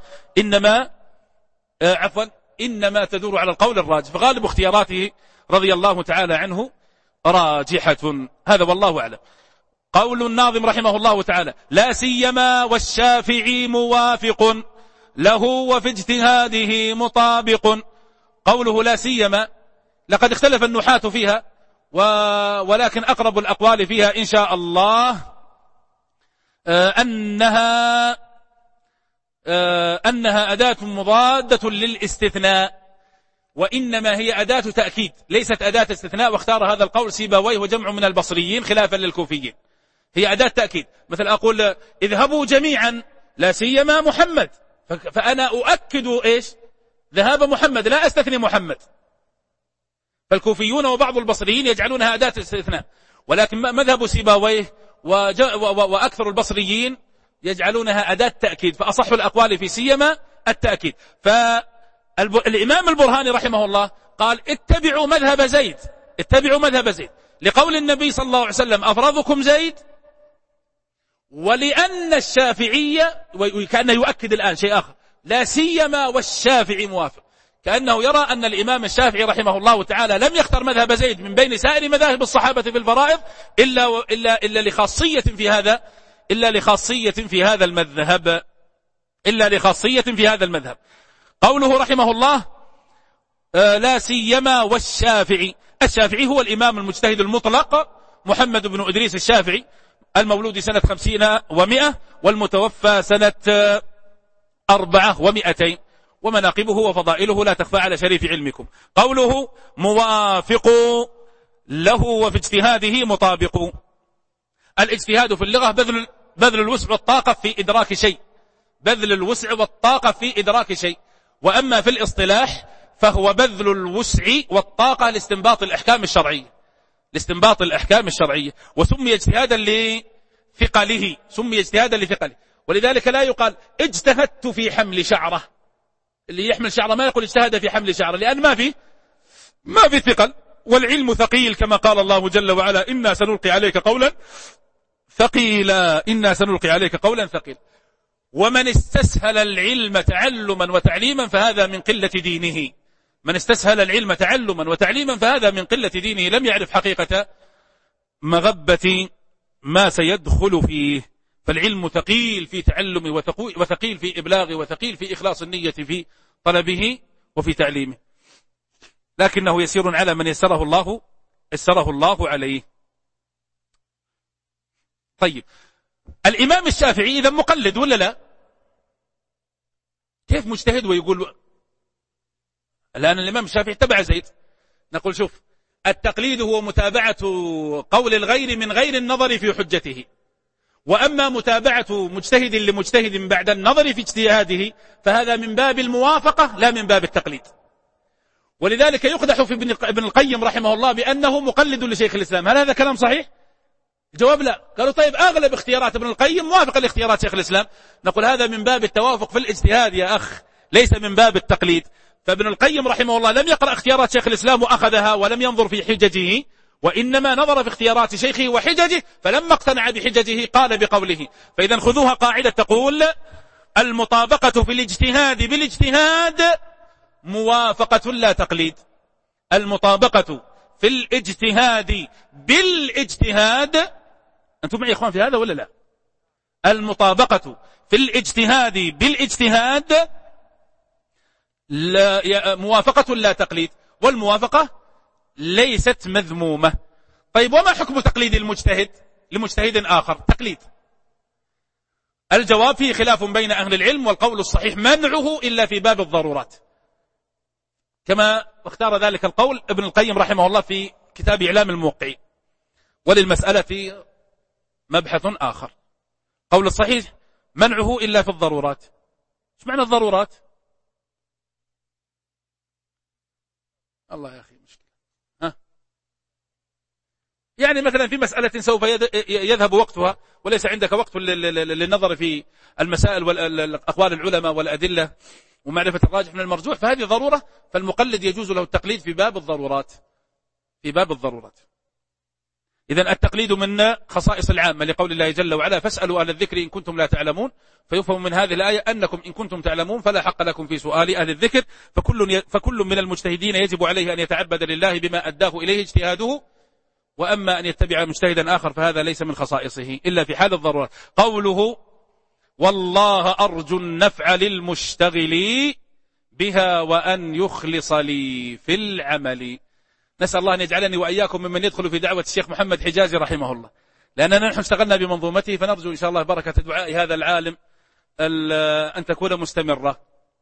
إنما تدور على القول الراجح، فغالب اختياراته رضي الله تعالى عنه راجحة. هذا والله أعلم. قول الناظم رحمه الله تعالى لا سيما والشافعي موافق له وفي اجتهاده مطابق. قوله لا سيما لقد اختلف النحاة فيها، ولكن أقرب الأقوال فيها إن شاء الله أنها أداة مضادة للاستثناء، وإنما هي أداة تأكيد ليست أداة استثناء. واختار هذا القول سيبويه وجمع من البصريين خلافا للكوفيين. هي أداة تأكيد، مثل أقول اذهبوا جميعا لا سيما محمد، فأنا أؤكد إيش؟ ذهاب محمد، لا أستثني محمد. فالكوفيون وبعض البصريين يجعلونها أداة استثناء، ولكن مذهب سيبويه وأكثر البصريين يجعلونها أداة تأكيد، فأصح الأقوال في سيما التأكيد. فالإمام البرهاني رحمه الله قال اتبعوا مذهب زيد، لقول النبي صلى الله عليه وسلم أفرضكم زيد، ولأن الشافعية، وكأنه يؤكد الآن شيء آخر، لا سيما والشافعي موافق، كأنه يرى أن الإمام الشافعي رحمه الله تعالى لم يختار مذهب زيد من بين سائر مذاهب الصحابة في الفرائض إلا لخاصية في هذا المذهب. قوله رحمه الله لا سيما والشافعي، الشافعي هو الإمام المجتهد المطلق محمد بن إدريس الشافعي، المولود سنة 50 و100 والمتوفى سنة 400، ومناقبه وفضائله لا تخفى على شريف علمكم. قوله موافق له وفي اجتهاده مطابق. الاجتهاد في اللغة بذل الوسع والطاقة في إدراك شيء، وأما في الاصطلاح فهو بذل الوسع والطاقة لاستنباط الأحكام الشرعية، وسمي اجتهادا لثقله، ولذلك لا يقال اجتهدت في حمل شعرة. اللي يحمل شعرة ما يقول اجتهد في حمل شعرة، لأن ما في ثقل، والعلم ثقيل كما قال الله جل وعلا إنا سنلقي عليك قولا ثقيلا. ومن استسهل العلم تعلما وتعليما فهذا من قلة دينه، لم يعرف حقيقة مغبة ما سيدخل فيه. فالعلم ثقيل في تعلمه، وثقيل في إبلاغه، وثقيل في إخلاص النية في طلبه، وفي تعليمه، لكنه يسير على من يسره الله عليه. طيب الإمام الشافعي إذا مقلد ولا لا؟ كيف مجتهد ويقول الآن الإمام الشافعي اتبع زيد؟ نقول شوف، التقليد هو متابعة قول الغير من غير النظر في حجته، وأما متابعة مجتهد لمجتهد بعد النظر في اجتهاده فهذا من باب الموافقة لا من باب التقليد. ولذلك يقدح في ابن القيم رحمه الله بأنه مقلد لشيخ الإسلام. هل هذا كلام صحيح؟ الجواب لا. قالوا طيب أغلب اختيارات ابن القيم موافقة لاختيارات شيخ الإسلام. نقول هذا من باب التوافق في الاجتهاد يا أخ، ليس من باب التقليد. فابن القيم رحمه الله لم يقرأ اختيارات شيخ الإسلام وأخذها ولم ينظر في حججه، وإنما نظر في اختيارات شيخه وحججه، فلما اقتنع بحججه قال بقوله. فإذا خذوها قاعدة تقول المطابقة في الاجتهاد بالاجتهاد موافقة لا تقليد. المطابقة في الاجتهاد بالاجتهاد، أنتم معي يا إخوان في هذا ولا لا؟ المطابقة في الاجتهاد بالاجتهاد موافقة لا تقليد، والموافقة ليست مذمومة. طيب وما حكم تقليد المجتهد لمجتهد آخر؟ تقليد. الجواب فيه خلاف بين أهل العلم، والقول الصحيح منعه إلا في باب الضرورات، كما اختار ذلك القول ابن القيم رحمه الله في كتاب إعلام الموقعين. وللمسألة مبحث آخر. قول الصحيح منعه إلا في الضرورات. ايش معنى الضرورات؟ الله يا أخي مشكلة. يعني مثلا في مسألة سوف يذهب وقتها وليس عندك وقت للنظر في المسائل والأقوال العلماء والأدلة ومعرفة الراجح من المرجوح، فهذه ضرورة، فالمقلد يجوز له التقليد في باب الضرورات. إذن التقليد من خصائص العامة لقول الله جل وعلا فاسألوا أهل الذكر إن كنتم لا تعلمون. فيفهم من هذه الآية أنكم إن كنتم تعلمون فلا حق لكم في سؤال أهل الذكر، فكل من المجتهدين يجب عليه أن يتعبد لله بما أداه إليه اجتهاده، وأما أن يتبع مجتهدا آخر فهذا ليس من خصائصه إلا في حال الضرورة. قوله والله أرجو النفع للمشتغل بها وأن يخلص لي في العمل. نسأل الله أن يجعلني وإياكم ممن يدخل في دعوة الشيخ محمد حجازي رحمه الله، لأننا نحن اشتغلنا بمنظومته، فنرجو إن شاء الله بركة دعاء هذا العالم أن تكون مستمرة.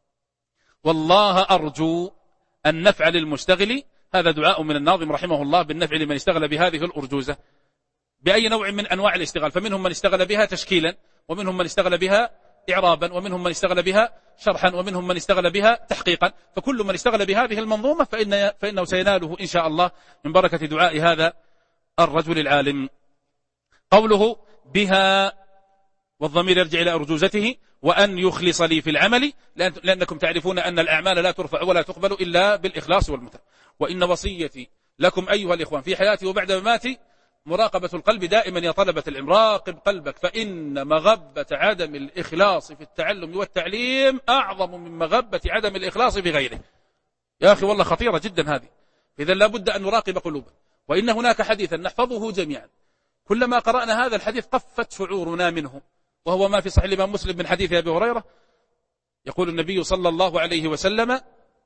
والله أرجو النفع للمشتغل، هذا دعاء من الناظم رحمه الله بالنفع لمن اشتغل بهذه الأرجوزة بأي نوع من أنواع الاشتغال. فمنهم من اشتغل بها تشكيلا، ومنهم من اشتغل بها إعرابا، ومنهم من اشتغل بها شرحا، ومنهم من اشتغل بها تحقيقا. فكل من اشتغل بهذه المنظومة فإنه سيناله إن شاء الله من بركة دعاء هذا الرجل العالم. قوله بها والضمير يرجع إلى أرجوزته، وأن يخلص لي في العمل، لأنكم تعرفون أن الأعمال لا ترفع ولا تقبل إلا بالإخلاص والمتابعة. وإن وصيتي لكم أيها الإخوان في حياتي وبعد مماتي مراقبة القلب دائما يا طلبة العلم. راقب قلبك، فإن مغبة عدم الإخلاص في التعلم والتعليم أعظم من مغبة عدم الإخلاص في غيره. يا أخي والله خطيرة جدا هذه. إذن لابد أن نراقب قلوبنا. وإن هناك حديثا نحفظه جميعا، كلما قرأنا هذا الحديث قفت شعورنا منه، وهو ما في صحيح الإمام مسلم من حديث أبي هريرة. يقول النبي صلى الله عليه وسلم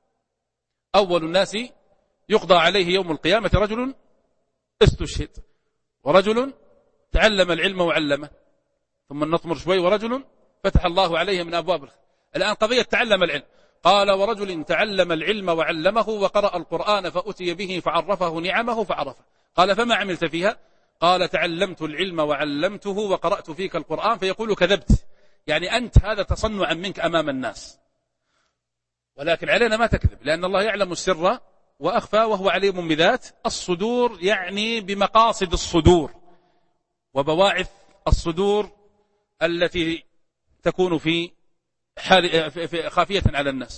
أول الناس يقضى عليه يوم القيامة رجل استشهد، ورجل تعلم العلم وعلمه، ثم نطمر شوي، ورجل فتح الله عليه من أبواب الخير. الآن قضية تعلم العلم، قال ورجل تعلم العلم وعلمه وقرأ القرآن فأتي به فعرفه نعمه فعرفه. قال فما عملت فيها؟ قال تعلمت العلم وعلمته وقرأت فيك القرآن. فيقول كذبت، يعني أنت هذا تصنعا منك أمام الناس، ولكن علينا ما تكذب، لأن الله يعلم السر وأخفى وهو عليم بذات الصدور، يعني بمقاصد الصدور وبواعث الصدور التي تكون في خافية على الناس.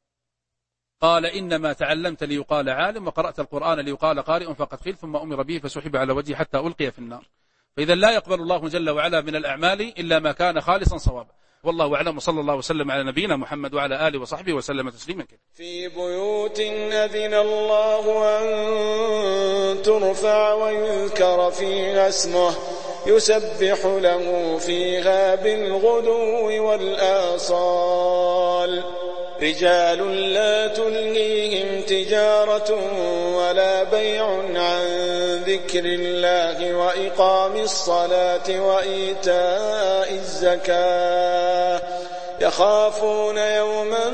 قال إنما تعلمت ليقال عالم وقرأت القرآن ليقال قارئ فقد قيل، ثم أمر به فسحب على وجهه حتى ألقي في النار. فإذا لا يقبل الله جل وعلا من الأعمال إلا ما كان خالصا صوابا. والله أعلم، وصلى الله وسلم على نبينا محمد وعلى آله وصحبه وسلم تسليما كثيرا. في بيوت أذن الله أن ترفع ويذكر فيها اسمه يسبح له فيها بالغدو والآصال. رجال لا تلهيهم تجارة ولا بيع عن ذكر الله وإقام الصلاة وإيتاء الزكاة يخافون يوما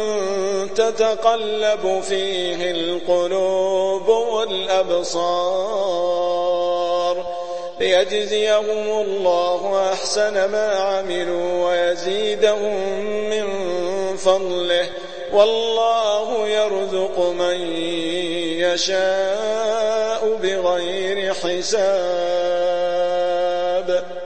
تتقلب فيه القلوب والأبصار ليجزيهم الله أحسن ما عملوا ويزيدهم من فضله والله يرزق من يشاء بغير حساب.